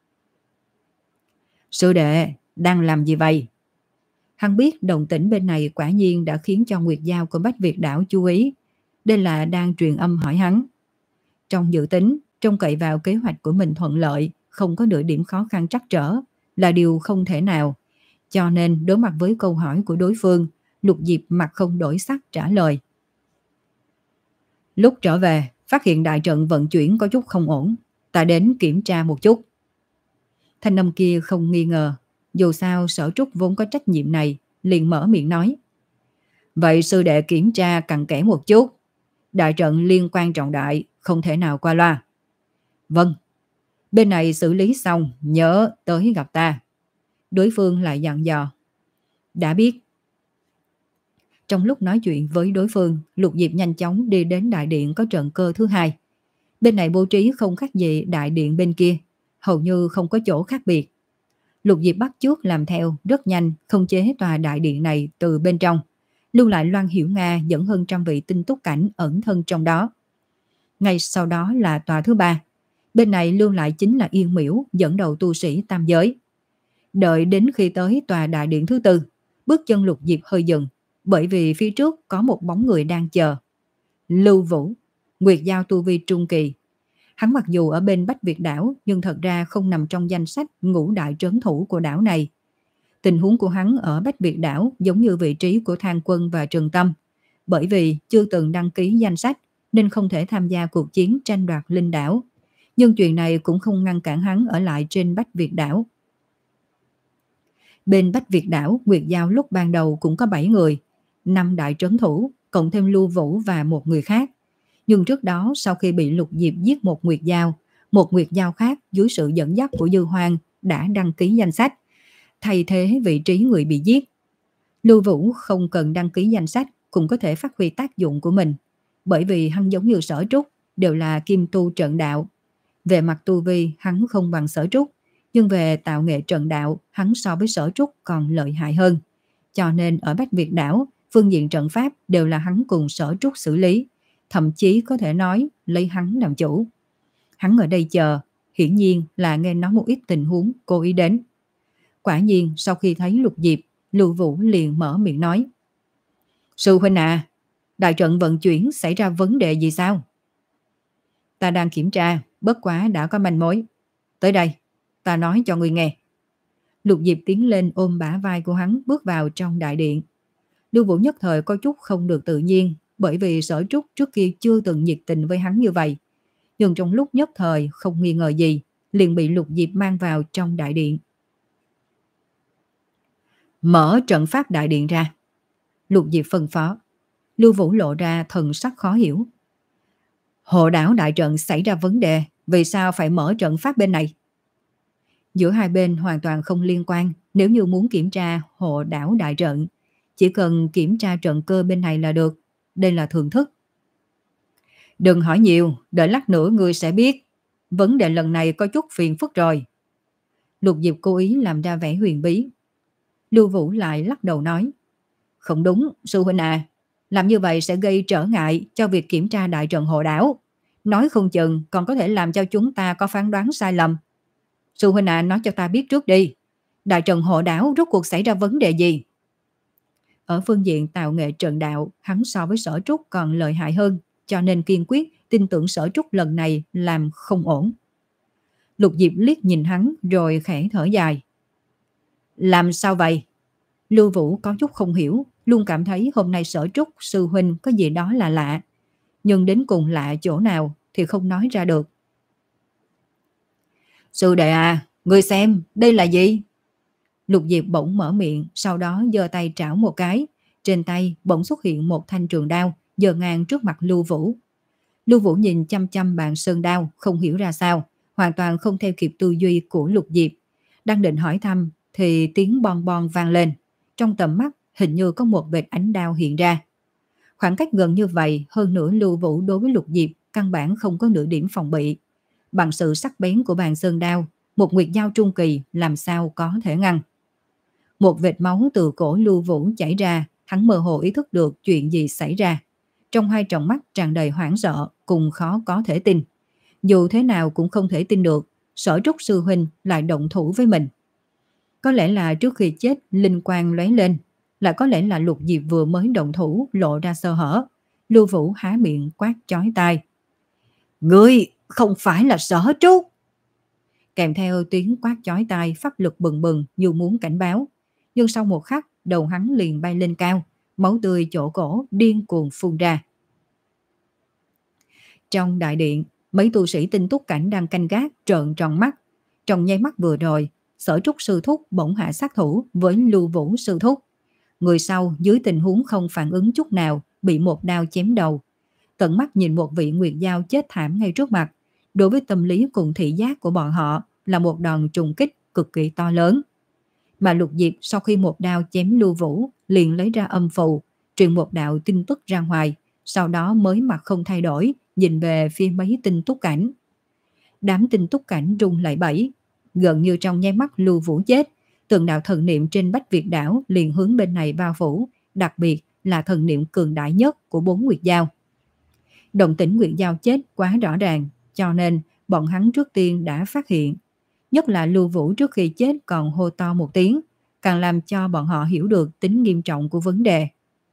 sư đệ, đang làm gì vậy? Hắn biết động tĩnh bên này quả nhiên đã khiến cho Nguyệt Giao của Bách Việt đảo chú ý, đây là đang truyền âm hỏi hắn. Trong dự tính, trông cậy vào kế hoạch của mình thuận lợi, không có nửa điểm khó khăn trắc trở, là điều không thể nào. Cho nên đối mặt với câu hỏi của đối phương, Lục Diệp mặt không đổi sắc trả lời: lúc trở về, phát hiện đại trận vận chuyển có chút không ổn, ta đến kiểm tra một chút. Thanh âm kia không nghi ngờ, dù sao Sở Trúc vốn có trách nhiệm này, liền mở miệng nói: vậy sư đệ kiểm tra cặn kẽ một chút, đại trận liên quan trọng đại, không thể nào qua loa. Vâng, bên này xử lý xong, nhớ tới gặp ta. Đối phương lại dặn dò: đã biết. Trong lúc nói chuyện với đối phương, Lục Diệp nhanh chóng đi đến đại điện có trận cơ thứ hai. Bên này bố trí không khác gì đại điện bên kia, hầu như không có chỗ khác biệt. Lục Diệp bắt chước làm theo, rất nhanh khống chế tòa đại điện này từ bên trong, lưu lại Loan Hiểu Nga dẫn hơn trăm vị tinh túc cảnh ẩn thân trong đó. Ngay sau đó là tòa thứ ba, bên này lưu lại chính là Yên Miễu dẫn đầu tu sĩ tam giới. Đợi đến khi tới tòa đại điện thứ tư, bước chân Lục Diệp hơi dừng, bởi vì phía trước có một bóng người đang chờ. Lưu Vũ, Nguyệt Giao tu vi trung kỳ. Hắn mặc dù ở bên Bách Việt đảo, nhưng thật ra không nằm trong danh sách ngũ đại trấn thủ của đảo này. Tình huống của hắn ở Bách Việt đảo giống như vị trí của Thang Quân và Trần Tâm, bởi vì chưa từng đăng ký danh sách nên không thể tham gia cuộc chiến tranh đoạt linh đảo. Nhưng chuyện này cũng không ngăn cản hắn ở lại trên Bách Việt đảo. Bên Bách Việt đảo, Nguyệt Giao lúc ban đầu cũng có bảy người, năm đại trấn thủ, cộng thêm Lưu Vũ và một người khác. Nhưng trước đó, sau khi bị Lục Diệp giết một Nguyệt Giao, một Nguyệt Giao khác dưới sự dẫn dắt của Dư Hoang đã đăng ký danh sách, thay thế vị trí người bị giết, Lưu Vũ không cần đăng ký danh sách cũng có thể phát huy tác dụng của mình, bởi vì hắn giống như Sở Trúc, đều là kim tu trận đạo. Về mặt tu vi hắn không bằng Sở Trúc, nhưng về tạo nghệ trận đạo hắn so với Sở Trúc còn lợi hại hơn. Cho nên ở Bách Việt đảo, phương diện trận pháp đều là hắn cùng Sở Trúc xử lý, thậm chí có thể nói lấy hắn làm chủ. Hắn ở đây chờ, hiển nhiên là nghe nói một ít tình huống cô ý đến. Quả nhiên sau khi thấy Lục Diệp, Lưu Vũ liền mở miệng nói: Sư huynh à, đại trận vận chuyển xảy ra vấn đề gì sao? Ta đang kiểm tra, bất quá đã có manh mối. Tới đây, ta nói cho người nghe. Lục Diệp tiến lên ôm bả vai của hắn bước vào trong đại điện. Lưu Vũ nhất thời có chút không được tự nhiên, bởi vì Sở Trúc trước kia chưa từng nhiệt tình với hắn như vậy. Nhưng trong lúc nhất thời không nghi ngờ gì, liền bị Lục Diệp mang vào trong đại điện. Mở trận pháp đại điện ra. Lục Diệp phân phó. Lưu Vũ lộ ra thần sắc khó hiểu. Hộ đảo đại trận xảy ra vấn đề, vì sao phải mở trận pháp bên này? Giữa hai bên hoàn toàn không liên quan. Nếu như muốn kiểm tra hộ đảo đại trận, chỉ cần kiểm tra trận cơ bên này là được. Đây là thường thức. Đừng hỏi nhiều, đợi lát nữa ngươi sẽ biết. Vấn đề lần này có chút phiền phức rồi. Lục Diệp cố ý làm ra vẻ huyền bí. Lưu Vũ lại lắc đầu nói: Không đúng, sư huynh à, làm như vậy sẽ gây trở ngại cho việc kiểm tra đại trận hộ đảo. Nói không chừng còn có thể làm cho chúng ta có phán đoán sai lầm. Sư huynh à, nói cho ta biết trước đi, đại trận hộ đảo rốt cuộc xảy ra vấn đề gì? Ở phương diện tạo nghệ trận đạo, hắn so với Sở Trúc còn lợi hại hơn, cho nên kiên quyết tin tưởng Sở Trúc lần này làm không ổn. Lục Diệp liếc nhìn hắn rồi khẽ thở dài. Làm sao vậy? Lưu Vũ có chút không hiểu, luôn cảm thấy hôm nay Sở Trúc sư huynh có gì đó là lạ. Nhưng đến cùng lạ chỗ nào thì không nói ra được. Sư đệ à, ngươi xem, đây là gì? Lục Diệp bỗng mở miệng, sau đó giơ tay trảo một cái. Trên tay bỗng xuất hiện một thanh trường đao, giơ ngang trước mặt Lưu Vũ. Lưu Vũ nhìn chăm chăm bàn sơn đao, không hiểu ra sao, hoàn toàn không theo kịp tư duy của Lục Diệp. Đang định hỏi thăm thì tiếng bon bon vang lên. Trong tầm mắt hình như có một vệt ánh đao hiện ra. Khoảng cách gần như vậy, hơn nữa Lưu Vũ đối với Lục Diệp căn bản không có nửa điểm phòng bị. Bằng sự sắc bén của bàn sơn đao, một nguyệt dao trung kỳ làm sao có thể ngăn. Một vệt máu từ cổ Lưu Vũ chảy ra, hắn mơ hồ ý thức được chuyện gì xảy ra. Trong hai tròng mắt tràn đầy hoảng sợ cùng khó có thể tin. Dù thế nào cũng không thể tin được Sở Trúc sư huynh lại động thủ với mình. Có lẽ là trước khi chết linh quang lóe lên, lại có lẽ là Lục Diệp vừa mới động thủ lộ ra sơ hở. Lưu Vũ há miệng quát chói tai. Ngươi không phải là Sở Trúc! Kèm theo tiếng quát chói tai, pháp lực bừng bừng như muốn cảnh báo. Nhưng sau một khắc, đầu hắn liền bay lên cao, máu tươi chỗ cổ điên cuồng phun ra. Trong đại điện, mấy tu sĩ tinh túc cảnh đang canh gác trợn tròn mắt. Trong nháy mắt vừa rồi, Sở Trúc sư thúc bỗng hạ sát thủ với Lưu Vũ sư thúc. Người sau dưới tình huống không phản ứng chút nào bị một đao chém đầu. Tận mắt nhìn một vị nguyệt dao chết thảm ngay trước mặt. Đối với tâm lý cùng thị giác của bọn họ là một đòn trùng kích cực kỳ to lớn. Mà Lục Diệp sau khi một đao chém Lưu Vũ liền lấy ra âm phù, truyền một đạo tin tức ra ngoài, sau đó mới mặt không thay đổi nhìn về phía mấy tinh túc cảnh. Đám tinh túc cảnh rung lẩy bẩy, gần như trong nháy mắt Lưu Vũ chết, từng đạo thần niệm trên Bách Việt đảo liền hướng bên này bao phủ, đặc biệt là thần niệm cường đại nhất của bốn nguyệt dao. Động tĩnh nguyệt dao chết quá rõ ràng, cho nên bọn hắn trước tiên đã phát hiện. Nhất là Lưu Vũ trước khi chết còn hô to một tiếng, càng làm cho bọn họ hiểu được tính nghiêm trọng của vấn đề.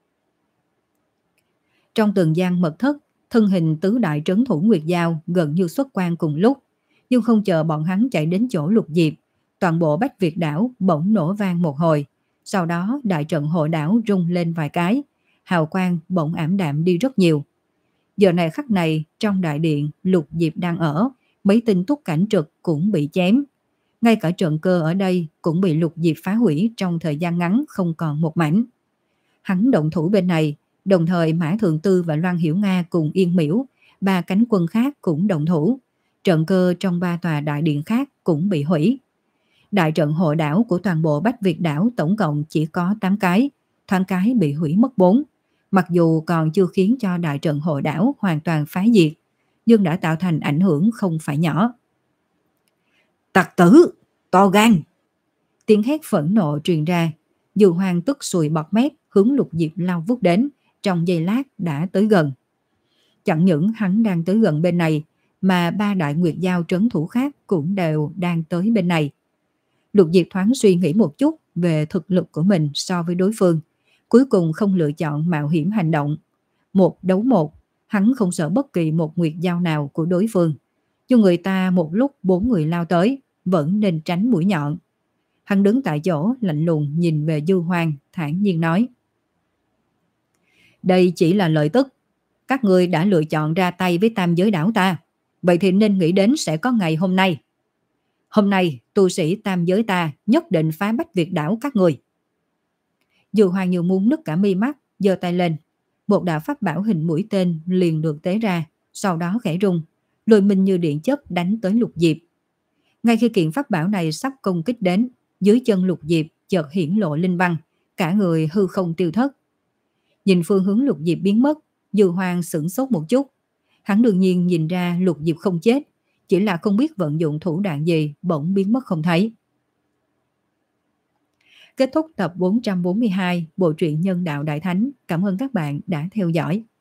Trong từng gian mật thất, thân hình tứ đại trấn thủ nguyệt dao gần như xuất quan cùng lúc, nhưng không chờ bọn hắn chạy đến chỗ Lục Diệp, toàn bộ Bách Việt đảo bỗng nổ vang một hồi, sau đó đại trận hộ đảo rung lên vài cái, hào quang bỗng ảm đạm đi rất nhiều. Giờ này khắc này, trong đại điện Lục Diệp đang ở, mấy tinh túc cảnh trực cũng bị chém. Ngay cả trận cơ ở đây cũng bị Lục Diệp phá hủy trong thời gian ngắn không còn một mảnh. Hắn động thủ bên này, đồng thời Mã Thượng Tư và Loan Hiểu Nga cùng Yên Miễu, ba cánh quân khác cũng động thủ. Trận cơ trong ba tòa đại điện khác cũng bị hủy. Đại trận hộ đảo của toàn bộ Bách Việt đảo tổng cộng chỉ có tám cái, thoáng cái bị hủy mất bốn. Mặc dù còn chưa khiến cho đại trận hộ đảo hoàn toàn phá diệt, nhưng đã tạo thành ảnh hưởng không phải nhỏ. Tặc tử, to gan! Tiếng hét phẫn nộ truyền ra. Dư Hoang tức sùi bọt mép hướng Lục Diệp lao vút đến, trong giây lát đã tới gần. Chẳng những hắn đang tới gần bên này, mà ba đại nguyệt giao trấn thủ khác cũng đều đang tới bên này. Lục Diệp thoáng suy nghĩ một chút về thực lực của mình so với đối phương, cuối cùng không lựa chọn mạo hiểm hành động. Một đấu một, hắn không sợ bất kỳ một nguyệt giao nào của đối phương. Nhưng người ta một lúc bốn người lao tới, vẫn nên tránh mũi nhọn. Hắn đứng tại chỗ lạnh lùng nhìn về Dư Hoang, thản nhiên nói: Đây chỉ là lợi tức. Các ngươi đã lựa chọn ra tay với tam giới đảo ta, vậy thì nên nghĩ đến sẽ có ngày hôm nay. Hôm nay tu sĩ tam giới ta nhất định phá bách Việt đảo các người. Dư Hoang như muốn nứt cả mi mắt, giơ tay lên. Một đạo pháp bảo hình mũi tên liền được tế ra, sau đó khẽ rung, lôi minh như điện chớp đánh tới Lục Diệp. Ngay khi kiện pháp bảo này sắp công kích đến, dưới chân Lục Diệp chợt hiển lộ linh băng, cả người hư không tiêu thất. Nhìn phương hướng Lục Diệp biến mất, Dư Hoang sửng sốt một chút. Hắn đương nhiên nhìn ra Lục Diệp không chết, chỉ là không biết vận dụng thủ đoạn gì bỗng biến mất không thấy. Kết thúc tập bốn trăm bốn mươi hai bộ truyện Nhân đạo Đại Thánh. Cảm ơn các bạn đã theo dõi.